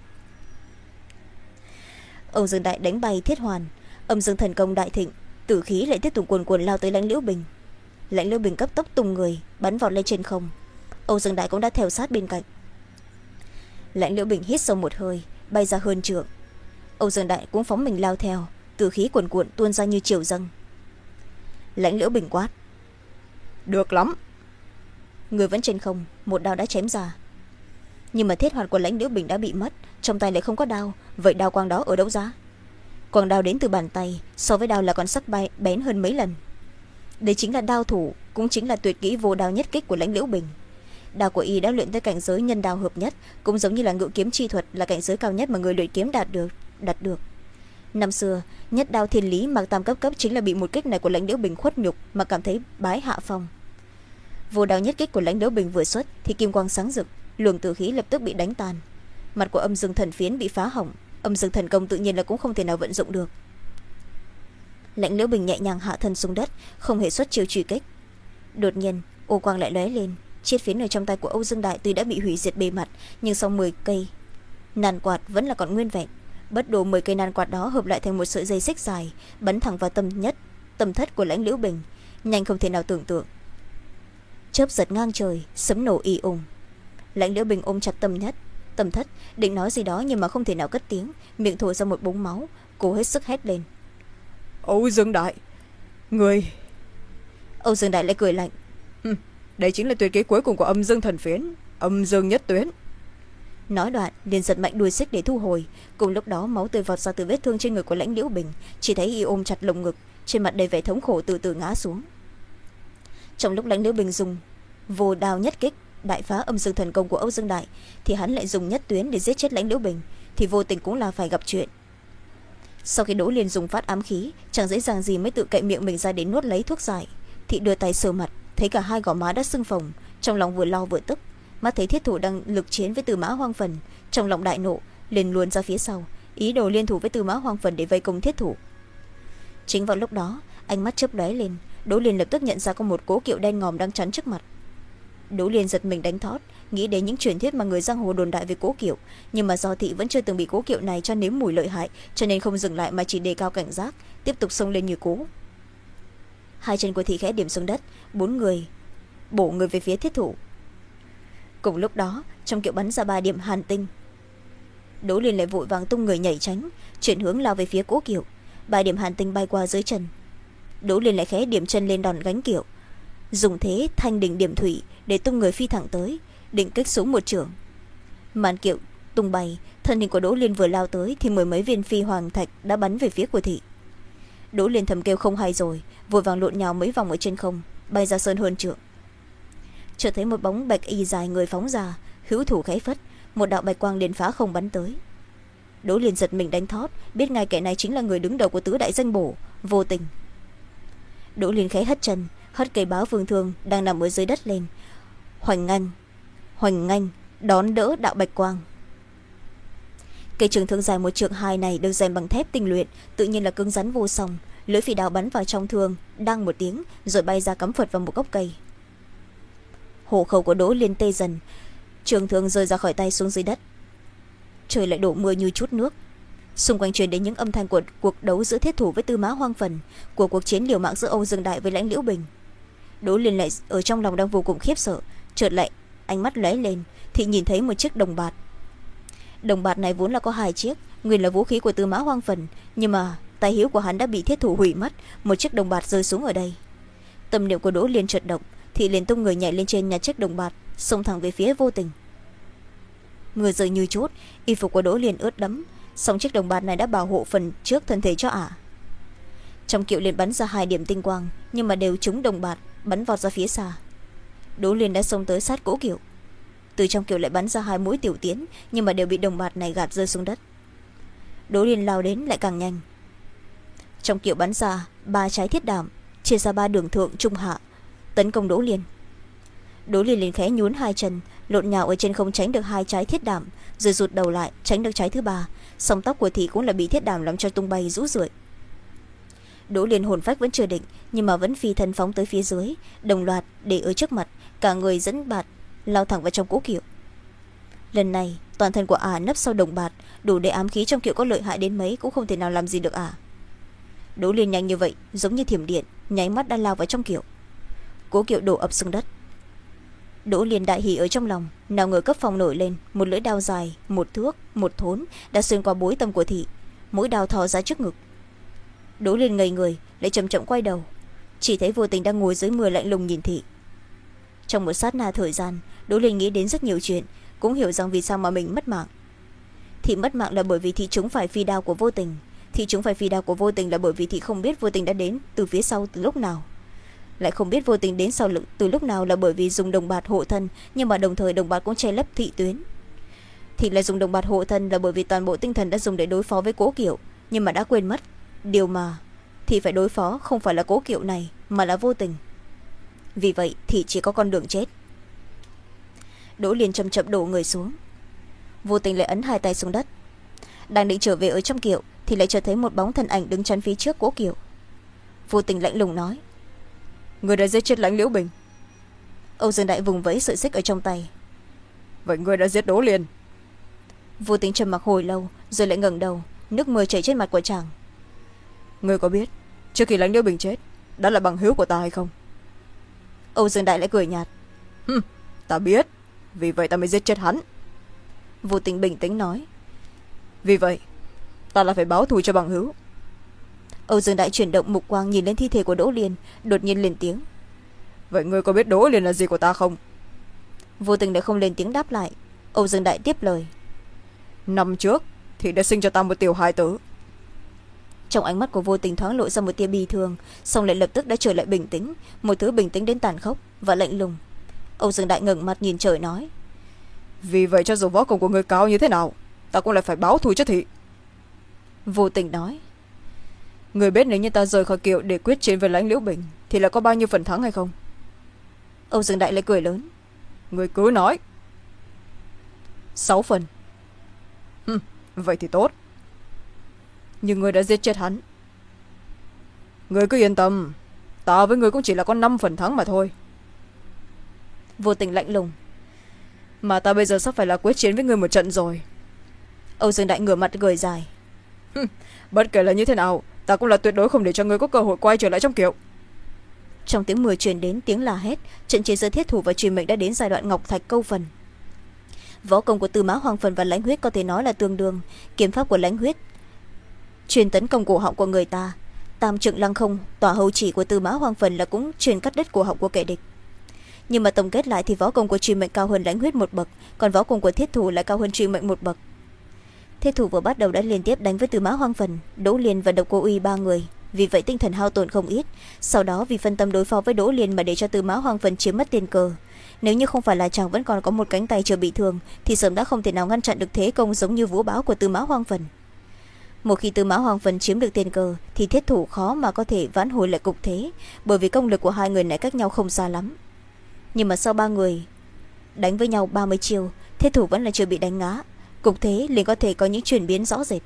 A: Âu Dương Đại đánh bay thiết hoàn, âm dương thần công đại thịnh, tử khí lại tiếp tục cuồn cuộn lao tới Lãnh Liễu Bình. Lãnh Liễu Bình cấp tốc tung người bắn vọt lên trên không, Âu Dương Đại cũng đã theo sát bên cạnh. Lãnh Liễu Bình hít sâu một hơi, bay ra hơn trượng. Âu Dương Đại cũng phóng mình lao theo, tử khí cuồn cuộn tuôn ra như triều dâng. Lãnh Liễu Bình quát:
B: được lắm.
A: Người vẫn trên không, một đao đã chém ra. Nhưng mà thiết hoàn của Lãnh Liễu Bình đã bị mất, trong tay lại không có đao, vậy đao quang đó ở đâu ra? Quang đao đến từ bàn tay, so với đao là còn sắc bay bén hơn mấy lần. Đây chính là đao thủ, cũng chính là tuyệt kỹ vô đao nhất kích của Lãnh Liễu Bình. Đao của y đã luyện tới cảnh giới nhân đao hợp nhất, cũng giống như là ngự kiếm chi thuật là cảnh giới cao nhất mà người luyện kiếm đạt được đạt được năm xưa nhất đao thiên lý mặc tam cấp cấp chính là bị một kích này của Lãnh Liễu Bình khuất nhục mà cảm thấy bái hạ phong. Vô đao nhất kích của Lãnh Liễu Bình vừa xuất thì kim quang sáng rực, luồng tử khí lập tức bị đánh tan, mặt của âm dương thần phiến bị phá hỏng, âm dương thần công tự nhiên là cũng không thể nào vận dụng được. Lãnh Liễu Bình nhẹ nhàng hạ thân xuống đất, không hề xuất chiêu truy kích. Đột nhiên ô quang lại lóe lên, chiết phiến ở trong tay của Âu Dương Đại tuy đã bị hủy diệt bề mặt, nhưng sau mười cây nan quạt vẫn là còn nguyên vẹn. Bất đồ mười cây nan quạt đó hợp lại thành một sợi dây xích dài, bắn thẳng vào tâm nhất tâm thất của Lãnh Liễu Bình, nhanh không thể nào tưởng tượng. Chớp giật ngang trời, sấm nổ ì ùng. Lãnh Liễu Bình ôm chặt tâm nhất tâm thất, định nói gì đó nhưng mà không thể nào cất tiếng, miệng thổ ra một búng máu, cố hết sức hét lên:
B: Âu Dương Đại, người.
A: Âu Dương Đại lại cười lạnh:
B: ừ, đây chính là tuyệt kỹ cuối cùng của âm dương thần phiến, âm dương nhất tuyến.
A: Nói đoạn liền giật mạnh đuôi xích để thu hồi, cùng lúc đó máu tươi vọt ra từ vết thương trên người của Lãnh Liễu Bình, chỉ thấy y ôm chặt lồng ngực, trên mặt đầy vẻ thống khổ từ từ ngã xuống. Trong lúc Lãnh Liễu Bình dùng vô đao nhất kích đại phá âm dương thần công của Âu Dương Đại, thì hắn lại dùng nhất tuyến để giết chết Lãnh Liễu Bình, thì Vô Tình cũng là phải gặp chuyện. Sau khi Đỗ Liên dùng phát ám khí, chẳng dễ dàng gì mới tự cậy miệng mình ra đến nuốt lấy thuốc giải, thì đưa tay sờ mặt, thấy cả hai gò má đã sưng phồng, trong lòng vừa lo vừa tức. Mắt thấy thiết thủ đang lực chiến với Tư Mã Hoang Phần, trong lòng đại nộ, liền luồn ra phía sau, ý đồ liên thủ với Tư Mã Hoang Phần để vây công thiết thủ. Chính vào lúc đó, ánh mắt chớp lóe lên, Đỗ Liên lập tức nhận ra có một cố kiệu đen ngòm đang chắn trước mặt. Đỗ Liên giật mình đánh thót, nghĩ đến những truyền thuyết mà người giang hồ đồn đại về cố kiệu, nhưng mà do thị vẫn chưa từng bị cố kiệu này cho nếm mùi lợi hại, cho nên không dừng lại mà chỉ đề cao cảnh giác, tiếp tục xông lên như cũ. Hai chân của thị khẽ điểm xuống đất, bốn người bổ người về phía thiết thủ. Cùng lúc đó, trong kiệu bắn ra ba điểm hàn tinh. Đỗ Liên lại vội vàng tung người nhảy tránh, chuyển hướng lao về phía cố kiệu. Ba điểm hàn tinh bay qua dưới chân. Đỗ Liên lại khẽ điểm chân lên đòn gánh kiệu, dùng thế thanh đỉnh điểm thủy để tung người phi thẳng tới, định kích xuống một chưởng. Màn kiệu tung bay, thân hình của Đỗ Liên vừa lao tới thì mười mấy viên phi hoàng thạch đã bắn về phía của thị. Đỗ Liên thầm kêu không hay rồi, vội vàng lộn nhào mấy vòng ở trên không, bay ra sơn hơn trượng. Chợt thấy một bóng bạch y dài người phóng ra, hữu thủ khẽ phất, một đạo bạch quang liền phá không bắn tới. Đỗ Liên giật mình đánh thót, biết ngay kẻ này chính là người đứng đầu của tứ đại danh bổ, Vô Tình. Đỗ Liên khẽ hất chân, hất cây báo vương thương đang nằm ở dưới đất lên, hoành nganh hoành nganh đón đỡ đạo bạch quang. Cây trường thương dài một trượng hai này được rèn bằng thép tinh luyện, tự nhiên là cứng rắn vô song. Lưỡi phi đao bắn vào trong thương, đăng một tiếng rồi bay ra cắm phật vào một gốc cây. Hổ khẩu của Đỗ Liên tê dần, trường thương rơi ra khỏi tay xuống dưới đất. Trời lại đổ mưa như chút nước. Xung quanh truyền đến những âm thanh của cuộc đấu giữa thiết thủ với Tư Mã Hoang Phần, của cuộc chiến liều mạng giữa Âu Dương Đại với Lãnh Liễu Bình. Đỗ Liên lại ở trong lòng đang vô cùng khiếp sợ, chợt lại ánh mắt lóe lên thì nhìn thấy một chiếc đồng bạt. Đồng bạt này vốn là có hai chiếc, nguyên là vũ khí của Tư Mã Hoang Phần, nhưng mà tài hiếu của hắn đã bị thiết thủ hủy mất, một chiếc đồng bạt rơi xuống ở đây. Tâm niệm của Đỗ Liên chợt động, thì liền tung người nhảy lên trên nhặt chiếc đồng bạt, xông thẳng về phía Vô Tình. Mưa rơi như chốt, y phục của Đỗ Liên ướt đẫm, song chiếc đồng bạt này đã bảo hộ phần trước thân thể cho ả. Trong kiệu liền bắn ra hai điểm tinh quang, nhưng mà đều trúng đồng bạt, bắn vọt ra phía xa. Đỗ Liên đã xông tới sát cỗ kiệu. Từ trong kiệu lại bắn ra hai mũi tiểu tiến, nhưng mà đều bị đồng bạt này gạt rơi xuống đất. Đỗ Liên lao đến lại càng nhanh. Trong kiệu bắn ra ba trái thiết đảm, chia ra ba đường thượng trung hạ, tấn công Đỗ Liên. Đỗ Liên liền khẽ nhún hai chân, lộn nhào ở trên không tránh được hai trái thiết đảm, rồi rụt đầu lại tránh được trái thứ ba. Song tóc của thị cũng là bị thiết đảm làm cho tung bay rũ rượi. Đỗ Liên hồn phách vẫn chưa định, nhưng mà vẫn phi thân phóng tới phía dưới, đồng loạt để ở trước mặt, cả người dẫn bạt lao thẳng vào trong cỗ kiệu. Lần này toàn thân của ả nấp sau đồng bạt, đủ để ám khí trong kiệu có lợi hại đến mấy cũng không thể nào làm gì được ả. Đỗ Liên nhanh như vậy, giống như thiểm điện, nháy mắt đã lao vào trong kiệu. Cỗ kiệu đổ ập xuống đất. Đỗ Liên đại hỉ ở trong lòng, nào ngờ cấp phòng nổi lên, một lưỡi đao dài một thước một thốn đã xuyên qua bối tâm của thị, mũi đao thò ra trước ngực. Đỗ Liên ngây người, lại chậm chậm quay đầu, chỉ thấy Vô Tình đang ngồi dưới mưa lạnh lùng nhìn thị. Trong một sát na thời gian, Đỗ Liên nghĩ đến rất nhiều chuyện, cũng hiểu rằng vì sao mà mình mất mạng. Thị mất mạng là bởi vì thị trúng phải phi đao của Vô Tình. Thị trúng phải phi đao của Vô Tình là bởi vì thị không biết Vô Tình đã đến từ phía sau từ lúc nào. Lại không biết Vô Tình đến sau lưng từ lúc nào là bởi vì dùng đồng bạt hộ thân, nhưng mà đồng thời đồng bạt cũng che lấp thị tuyến. Thị lại dùng đồng bạt hộ thân là bởi vì toàn bộ tinh thần đã dùng để đối phó với Cố Kiệu, nhưng mà đã quên mất điều mà thị phải đối phó không phải là Cố Kiệu này mà là Vô Tình. Vì vậy thị chỉ có con đường chết. Đỗ Liên chậm chậm đổ người xuống. Vô Tình lại ấn hai tay xuống đất, đang định trở về ở trong kiệu thì lại chợt thấy một bóng thân ảnh đứng chắn phía trước Cố Kiệu. Vô Tình lạnh lùng nói:
B: Người đã giết chết Lãnh Liễu Bình.
A: Âu Dương Đại vùng vẫy sợi xích ở trong tay.
B: Vậy người đã giết Đỗ Liên?
A: Vô Tình trầm mặc hồi lâu rồi lại ngẩng đầu, nước mưa chảy trên mặt của chàng.
B: Người có biết trước khi Lãnh Liễu Bình chết đã là bằng hữu của ta hay không?
A: Âu Dương Đại lại cười nhạt:
B: Hừm, ta biết, vì vậy ta mới giết chết hắn.
A: Vô Tình bình tĩnh nói:
B: Vì vậy ta là phải báo thù cho bằng hữu.
A: Âu Dương Đại chuyển động mục quang nhìn lên thi thể của Đỗ Liên, đột nhiên lên tiếng:
B: Vậy ngươi có biết Đỗ Liên là gì của ta không?
A: Vô Tình đã không lên tiếng đáp lại. Âu Dương Đại tiếp lời:
B: Năm trước thì đã sinh cho ta một tiểu hài tử.
A: Trong ánh mắt của Vô Tình thoáng lộ ra một tia bi thương, xong lại lập tức đã trở lại bình tĩnh, một thứ bình tĩnh đến tàn khốc và lạnh lùng. Âu Dương Đại ngẩng mặt nhìn trời nói:
B: Vì vậy cho dù võ công của người cao như thế nào, ta cũng lại phải báo thù cho thị.
A: Vô Tình nói:
B: Người biết nếu như ta rời khỏi kiệu để quyết chiến với Lãnh Liễu Bình thì là có bao nhiêu phần thắng hay không?
A: Âu Dương Đại lại cười lớn:
B: Người cứ nói. Sáu phần. Hừm, vậy thì tốt. Nhưng người đã giết chết hắn. Người cứ yên tâm, ta với người cũng chỉ là có năm phần thắng mà thôi.
A: Vô Tình lạnh lùng:
B: Mà ta bây giờ sắp phải là quyết chiến với người một trận rồi.
A: Âu Dương Đại ngửa mặt cười dài:
B: Bất kể là như thế nào, ta cũng là tuyệt đối không để cho người có cơ hội quay trở lại trong kiệu.
A: Trong tiếng mưa truyền đến tiếng la hét, trận chiến giữa thiết thủ và truyền mệnh đã đến giai đoạn ngọc thạch câu phần. Võ công của Tư Mã Hoàng Phần và Lãnh Huyết có thể nói là tương đương. Kiếm pháp của Lãnh Huyết truyền tấn công cổ họng của người ta, tam trượng lăng không tỏa hầu chỉ của Tư Mã Hoang Phần là cũng truyền cắt đứt cổ họng của kẻ địch. Nhưng mà tổng kết lại thì võ công của Truy Mệnh cao hơn Lãnh Huyết một bậc, còn võ công của Thiết Thủ lại cao hơn Truy Mệnh một bậc. Thiết Thủ vừa bắt đầu đã liên tiếp đánh với Tư Mã Hoang Phần, Đỗ Liên và Độc Cô Uy ba người, vì vậy tinh thần hao tổn không ít. Sau đó vì phân tâm đối phó với Đỗ Liên mà để cho Tư Mã Hoang Phần chiếm mất tiền cờ. Nếu như không phải là chàng vẫn còn có một cánh tay chưa bị thương thì sớm đã không thể nào ngăn chặn được thế công giống như vũ bão của Tư Mã Hoang Phần. Một khi Tư Mã Hoang Phần chiếm được tiền cờ thì Thiết Thủ khó mà có thể vãn hồi lại cục thế, bởi vì công lực của hai người này cách nhau không xa lắm. Nhưng mà sau ba người đánh với nhau ba mươi chiêu, Thiết Thủ vẫn là chưa bị đánh ngã, cục thế liền có thể có những chuyển biến rõ rệt.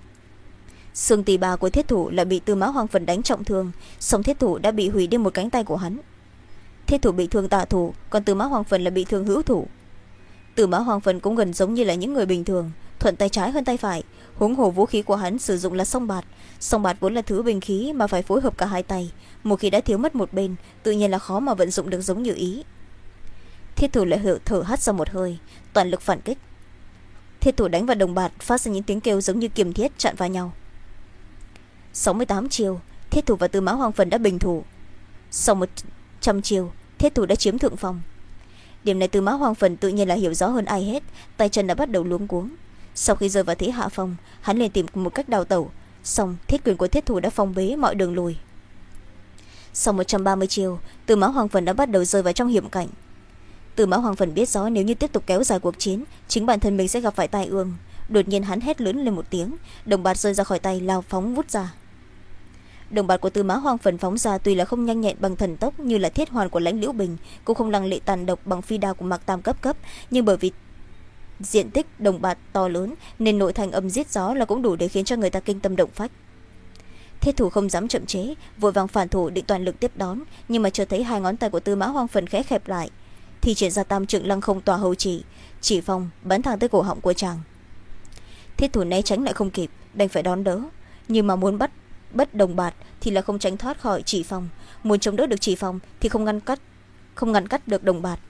A: Xương tỳ bà của Thiết Thủ là bị Tư Mã Hoang Phần đánh trọng thương, song Thiết Thủ đã bị hủy đi một cánh tay của hắn. Thiết Thủ bị thương tả thủ, còn Tư Mã Hoang Phần là bị thương hữu thủ. Tư Mã Hoang Phần cũng gần giống như là những người bình thường, thuận tay trái hơn tay phải, huống hồ vũ khí của hắn sử dụng là song bạt. Song bạt vốn là thứ binh khí mà phải phối hợp cả hai tay, một khi đã thiếu mất một bên tự nhiên là khó mà vận dụng được giống như ý. Thiết Thủ lại thở, thở hắt ra một hơi, toàn lực phản kích. Thiết Thủ đánh vào đồng bạt phát ra những tiếng kêu giống như kiềm thiết chạm vào nhau. sáu mươi tám chiêu, Thiết Thủ và Tư Mã Hoang Phần đã bình thủ. Sau một trăm chiêu, Thiết Thủ đã chiếm thượng phong. Điểm này Tư Mã Hoang Phần tự nhiên là hiểu rõ hơn ai hết, tay chân đã bắt đầu luống cuống. Sau khi rơi vào thế hạ phong, hắn liền tìm một cách đào tẩu, song thiết quyền của Thiết Thủ đã phong bế mọi đường lùi. Sau một trăm ba mươi chiêu, Tư Mã Hoang Phần đã bắt đầu rơi vào trong hiểm cảnh. Tư Mã Hoang Phần biết rõ nếu như tiếp tục kéo dài cuộc chiến, chính bản thân mình sẽ gặp phải tai ương. Đột nhiên hắn hét lớn lên một tiếng, đồng bạt rơi ra khỏi tay lao phóng vút ra. Đồng bạt của Tư Mã Hoang Phần phóng ra tuy là không nhanh nhẹn bằng thần tốc như là thiết hoàn của Lãnh Liễu Bình, cũng không lăng lệ tàn độc bằng phi đao của Mạc Tam cấp cấp, nhưng bởi vì diện tích đồng bạt to lớn nên nội thành âm giết gió là cũng đủ để khiến cho người ta kinh tâm động phách. Thiết Thủ không dám chậm chế, vội vàng phản thủ định toàn lực tiếp đón, nhưng mà chợt thấy hai ngón tay của Tư Mã Hoang Phần khẽ khẹp lại, thì triển ra tam trượng lăng không tỏa hầu chỉ, chỉ phong bắn thẳng tới cổ họng của chàng. Thiết Thủ né tránh lại không kịp, đành phải đón đỡ, nhưng mà muốn bắt bất đồng bạt thì là không tránh thoát khỏi chỉ phong, muốn chống đỡ được chỉ phong thì không ngăn cắt không ngăn cắt được đồng bạt.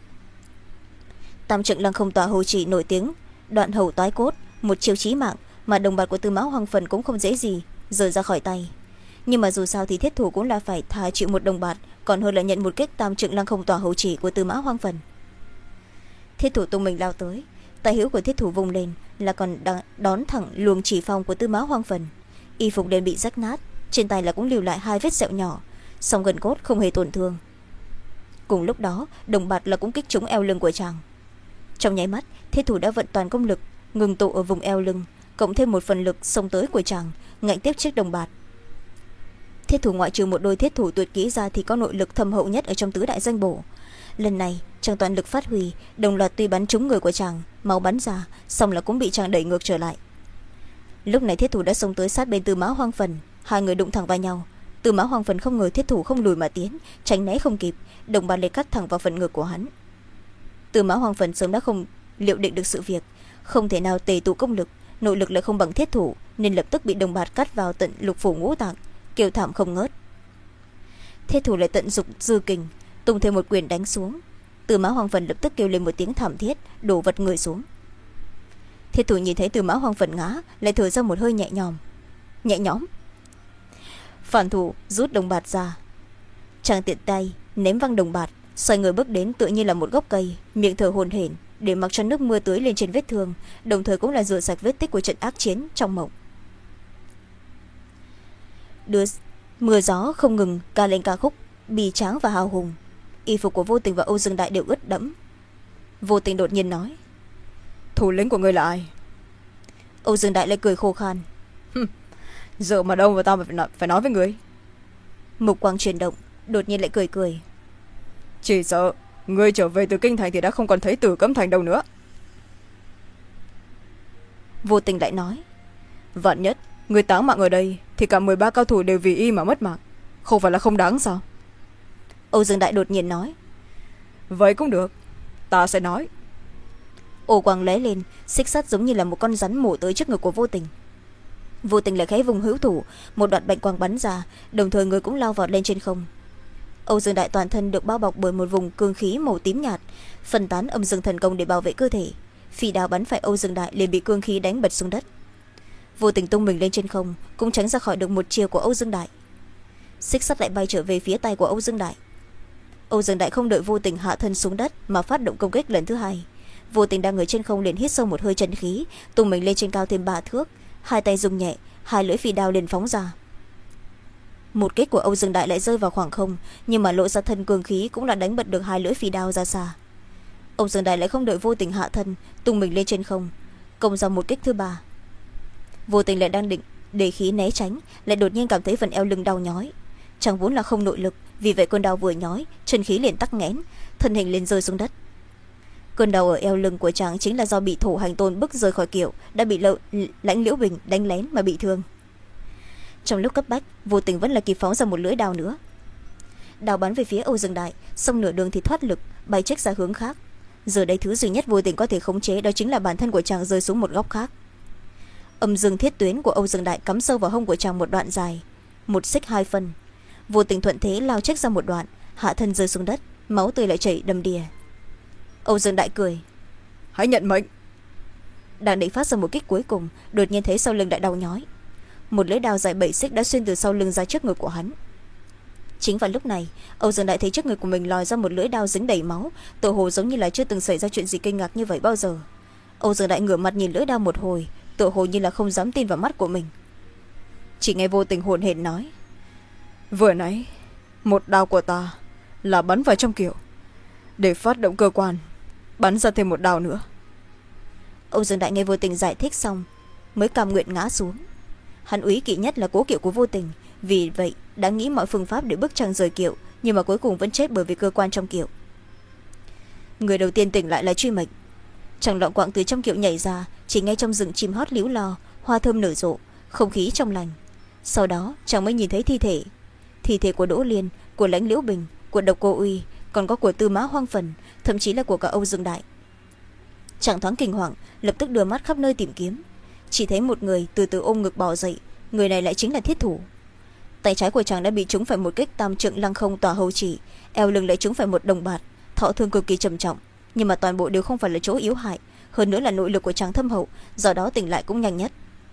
A: Tam trượng lăng không tỏa hầu chỉ nổi tiếng đoạn hầu toái cốt, một chiêu chí mạng, mà đồng bạt của Tư Mã Hoang Phần cũng không dễ gì rời ra khỏi tay. Nhưng mà dù sao thì Thiết Thủ cũng là phải thà chịu một đồng bạt còn hơn là nhận một kích tam trượng lăng không tỏa hầu chỉ của Tư Mã Hoang Phần. Thiết Thủ tung mình lao tới, tay hữu của Thiết Thủ vùng lên là còn đón thẳng luồng chỉ phong của Tư Mã Hoang Phần. Y phục đen bị rách nát, trên tay là cũng lưu lại hai vết sẹo nhỏ, song gần cốt không hề tổn thương. Cùng lúc đó đồng bạt là cũng kích trúng eo lưng của chàng. Trong nháy mắt, Thiết Thủ đã vận toàn công lực ngừng tụ ở vùng eo lưng, cộng thêm một phần lực xông tới của chàng ngạnh tiếp chiếc đồng bạt. Thiết Thủ ngoại trừ một đôi thiết thủ tuyệt kỹ ra thì có nội lực thâm hậu nhất ở trong tứ đại danh bổ. Lần này chàng toàn lực phát huy, đồng loạt tuy bắn trúng người của chàng, máu bắn ra, song là cũng bị chàng đẩy ngược trở lại. Lúc này Thiết Thủ đã xông tới sát bên Tư Mã Hoang Phần, hai người đụng thẳng vào nhau. Tư Mã Hoang Phần không ngờ Thiết Thủ không lùi mà tiến, tránh né không kịp, đồng bạt lại cắt thẳng vào phần ngực của hắn. Tư Mã Hoang Phần sớm đã không liệu định được sự việc, không thể nào tề tụ công lực, nội lực lại không bằng Thiết Thủ, nên lập tức bị đồng bạt cắt vào tận lục phủ ngũ tạng, kêu thảm không ngớt. Thiết Thủ lại tận dụng dư kình, tung thêm một quyền đánh xuống. Tư Mã Hoang Phần lập tức kêu lên một tiếng thảm thiết, đổ vật người xuống. Thiết Thủ nhìn thấy Tư Mã Hoang Phần ngã, lại thở ra một hơi nhẹ nhõm. Nhẹ nhõm. Phản thủ rút đồng bạt ra, chàng tiện tay ném văng đồng bạt, xoay người bước đến tựa như là một gốc cây, miệng thở hổn hển để mặc cho nước mưa tưới lên trên vết thương, đồng thời cũng là rửa sạch vết tích của trận ác chiến trong mộng. Đưa mưa gió không ngừng ca lên ca khúc bi tráng và hào hùng. Y phục của Vô Tình và Âu Dương Đại đều ướt đẫm. Vô Tình đột nhiên nói:
B: thủ lĩnh của ngươi là ai?
A: Âu Dương Đại lại cười khô khan:
B: giờ mà đâu mà tao phải nói, phải nói với ngươi.
A: Mục quang chuyển động, đột nhiên lại cười cười:
B: chỉ sợ ngươi trở về từ kinh thành thì đã không còn thấy Tử Cấm Thành đâu nữa.
A: Vô Tình lại nói:
B: vạn nhất ngươi táng mạng ở đây thì cả mười ba cao thủ đều vì y mà mất mạng, không phải là không đáng sao?
A: Âu Dương Đại đột nhiên nói:
B: vậy cũng được, ta sẽ nói.
A: Ổ quang lóe lên, xích sắt giống như là một con rắn mổ tới trước ngực của Vô Tình. Vô Tình lại khẽ vùng hữu thủ, một đoạn bạch quang bắn ra, đồng thời người cũng lao vọt lên trên không. Âu Dương Đại toàn thân được bao bọc bởi một vùng cương khí màu tím nhạt, phân tán âm dương thần công để bảo vệ cơ thể. Phi đao bắn phải Âu Dương Đại liền bị cương khí đánh bật xuống đất. Vô Tình tung mình lên trên không, cũng tránh ra khỏi được một chiêu của Âu Dương Đại. xích sắt lại bay trở về phía tay của Âu Dương Đại. Âu Dương Đại không đợi Vô Tình hạ thân xuống đất mà phát động công kích lần thứ hai. Vô Tình đang ở trên không liền hít sâu một hơi chân khí, tung mình lên trên cao thêm ba thước, hai tay dùng nhẹ, hai lưỡi phi đao liền phóng ra. Một kích của Âu Dương Đại lại rơi vào khoảng không, nhưng mà lộ ra thân cường khí cũng là đánh bật được hai lưỡi phi đao ra xa. Âu Dương Đại lại không đợi Vô Tình hạ thân, tung mình lên trên không, công ra một kích thứ ba. Vô Tình lại đang định để khí né tránh, lại đột nhiên cảm thấy phần eo lưng đau nhói. Chẳng vốn là không nội lực, vì vậy cơn đau vừa nhói, chân khí liền tắc nghẽn, thân hình liền rơi xuống đất. Cơn đau ở eo lưng của chàng chính là do bị Thổ Hành Tôn bức rời khỏi kiệu, đã bị Lậu, Lãnh Liễu Bình đánh lén mà bị thương. Trong lúc cấp bách, Vô Tình vẫn là kịp phóng ra một lưỡi đao nữa. Đao bắn về phía Âu Dương Đại, xong nửa đường thì thoát lực, bay chết ra hướng khác. Giờ đây thứ duy nhất Vô Tình có thể khống chế đó chính là bản thân của chàng rơi xuống một góc khác. Âm dương thiết tuyến của Âu Dương Đại cắm sâu vào hông của chàng một đoạn dài, một xích hai phân. Vô Tình thuận thế lao chết ra một đoạn, hạ thân rơi xuống đất, máu tươi lại chảy đầm đìa. Âu Dương Đại cười,
B: hãy nhận mệnh.
A: đang định phát ra một kích cuối cùng, đột nhiên thấy sau lưng lại đau nhói. Một lưỡi đao dài bảy xích đã xuyên từ sau lưng ra trước ngực của hắn. Chính vào lúc này, Âu Dương Đại thấy trước ngực của mình lòi ra một lưỡi đao dính đầy máu, tựa hồ giống như là chưa từng xảy ra chuyện gì kinh ngạc như vậy bao giờ. Âu Dương Đại ngửa mặt nhìn lưỡi đao một hồi, tựa hồ như là không dám tin vào mắt của mình. Chỉ nghe Vô Tình hồn hển nói,
B: vừa nãy một đao của ta là bắn vào trong kiệu, để phát động cơ quan bắn ra thêm một đao nữa.
A: Âu Dương Đại nghe Vô Tình giải thích xong mới cam nguyện ngã xuống. Hắn úy kỵ nhất là cố kiệu của Vô Tình, vì vậy đã nghĩ mọi phương pháp để bức chàng rời kiệu, nhưng mà cuối cùng vẫn chết bởi vì cơ quan trong kiệu. Người đầu tiên tỉnh lại là Truy Mệnh. Chàng loạn quạng từ trong kiệu nhảy ra, chỉ nghe trong rừng chim hót líu lo, hoa thơm nở rộ, không khí trong lành. Sau đó chàng mới nhìn thấy thi thể thi thể của Đỗ Liên, của Lãnh Liễu Bình, của Độc Cô Uy, còn có của Tư Mã Hoang Phần, thậm chí là của cả Âu Dương Đại. Chàng thoáng kinh hoàng, lập tức đưa mắt khắp nơi tìm kiếm, chỉ thấy một người từ từ ôm ngực bò dậy. Người này lại chính là Thiết Thủ. Tay trái của chàng đã bị trúng phải một kích tam trượng lăng không tỏa hầu chỉ, eo lưng lại trúng phải một đồng bạt, thọ thương cực kỳ trầm trọng, nhưng mà toàn bộ đều không phải là chỗ yếu hại, hơn nữa là nội lực của chàng thâm hậu, do đó tỉnh lại cũng nhanh nhất.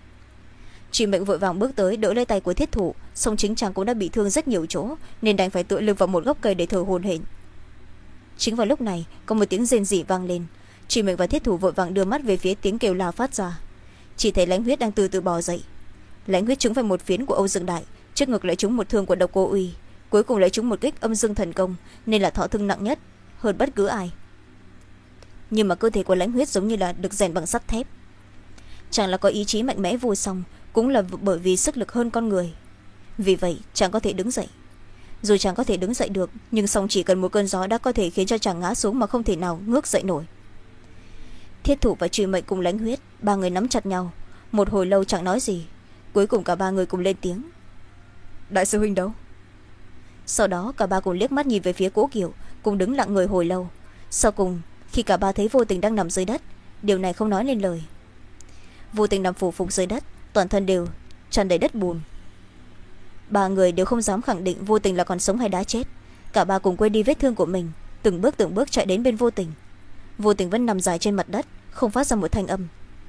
A: Truy Mệnh vội vàng bước tới đỡ lấy tay của Thiết Thủ, song chính chàng cũng đã bị thương rất nhiều chỗ, nên đành phải tựa lưng vào một gốc cây để thở hổn hển. Chính vào lúc này, có một tiếng rên rỉ vang lên. Truy Mệnh và Thiết Thủ vội vàng đưa mắt về phía tiếng kêu la phát ra, chỉ thấy Lãnh Huyết đang từ từ bò dậy. Lãnh Huyết trúng phải một phiến của Âu Dương Đại, trước ngực lại trúng một thương của Độc Cô Uy, cuối cùng lại trúng một kích âm dương thần công, nên là thọ thương nặng nhất hơn bất cứ ai. Nhưng mà cơ thể của Lãnh Huyết giống như là được rèn bằng sắt thép. Chàng là có ý chí mạnh mẽ vô song, cũng là bởi vì sức lực hơn con người, vì vậy chàng có thể đứng dậy. Dù chàng có thể đứng dậy được, nhưng song chỉ cần một cơn gió đã có thể khiến cho chàng ngã xuống mà không thể nào ngước dậy nổi. Thiết Thủ và Truy Mệnh cùng Lãnh Huyết, ba người nắm chặt nhau một hồi lâu chẳng nói gì, cuối cùng cả ba người cùng lên tiếng,
B: đại sư huynh đâu?
A: Sau đó cả ba cùng liếc mắt nhìn về phía Cố Kiều, cùng đứng lặng người hồi lâu. Sau cùng khi cả ba thấy Vô Tình đang nằm dưới đất, điều này không nói nên lời. Vô Tình nằm phủ phục dưới đất, toàn thân đều tràn đầy đất bùn. Ba người đều không dám khẳng định Vô Tình là còn sống hay đã chết. Cả ba cùng quên đi vết thương của mình, từng bước từng bước chạy đến bên Vô Tình. Vô Tình vẫn nằm dài trên mặt đất, không phát ra một thanh âm.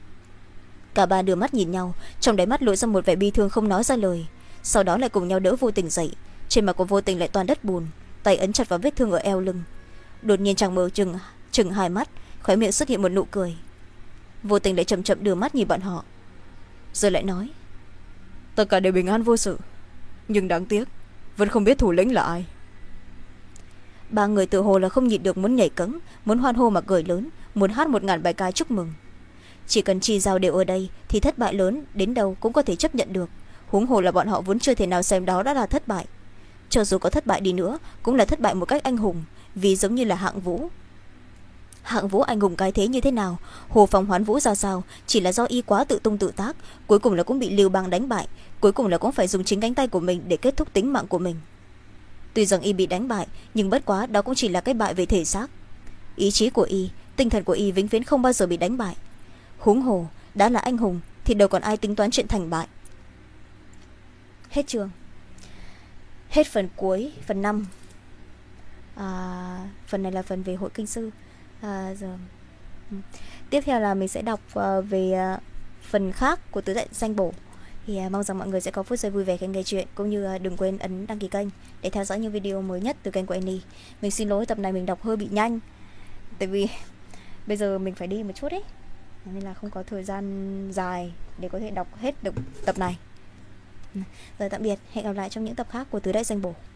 A: Cả ba đưa mắt nhìn nhau, trong đáy mắt lộ ra một vẻ bi thương không nói ra lời. Sau đó lại cùng nhau đỡ Vô Tình dậy. Trên mặt của Vô Tình lại toàn đất bùn, tay ấn chặt vào vết thương ở eo lưng. Đột nhiên chàng mở chừng chừng hai mắt, khóe miệng xuất hiện một nụ cười. Vô Tình lại chậm chậm đưa mắt nhìn bọn họ, rồi lại nói,
B: tất cả đều bình an vô sự, nhưng đáng tiếc vẫn không biết thủ lĩnh là ai.
A: Ba người tự hồ là không nhịn được muốn nhảy cẫng, muốn hoan hô mà cười lớn, muốn hát một ngàn bài ca chúc mừng. Chỉ cần Chi Giao đều ở đây thì thất bại lớn đến đâu cũng có thể chấp nhận được, huống hồ là bọn họ vốn chưa thể nào xem đó đã là thất bại. Cho dù có thất bại đi nữa cũng là thất bại một cách anh hùng, vì giống như là Hạng Vũ. Hạng Vũ anh hùng cái thế như thế nào, Hồ Phong Hoán Vũ ra sao, chỉ là do y quá tự tung tự tác, cuối cùng là cũng bị Lưu Bang đánh bại, cuối cùng là cũng phải dùng chính cánh tay của mình để kết thúc tính mạng của mình. Tuy rằng y bị đánh bại, nhưng bất quá đó cũng chỉ là cái bại về thể xác. Ý chí của y, tinh thần của y vĩnh viễn không bao giờ bị đánh bại. Huống hồ đã là anh hùng thì đâu còn ai tính toán chuyện thành bại. Hết chương. Hết phần cuối, phần năm. À, phần này là phần về Hội Kinh Sư. À, giờ tiếp theo là mình sẽ đọc uh, về uh, phần khác của Tứ Đại Danh Bổ. Thì à, mong rằng mọi người sẽ có phút giây vui vẻ khi nghe chuyện, cũng như à, đừng quên ấn đăng ký kênh để theo dõi những video mới nhất từ kênh của Annie. Mình xin lỗi tập này mình đọc hơi bị nhanh, tại vì bây giờ mình phải đi một chút ấy, nên là không có thời gian dài để có thể đọc hết được tập này. Rồi tạm biệt, hẹn gặp lại trong những tập khác của Tứ Đại Danh Bổ.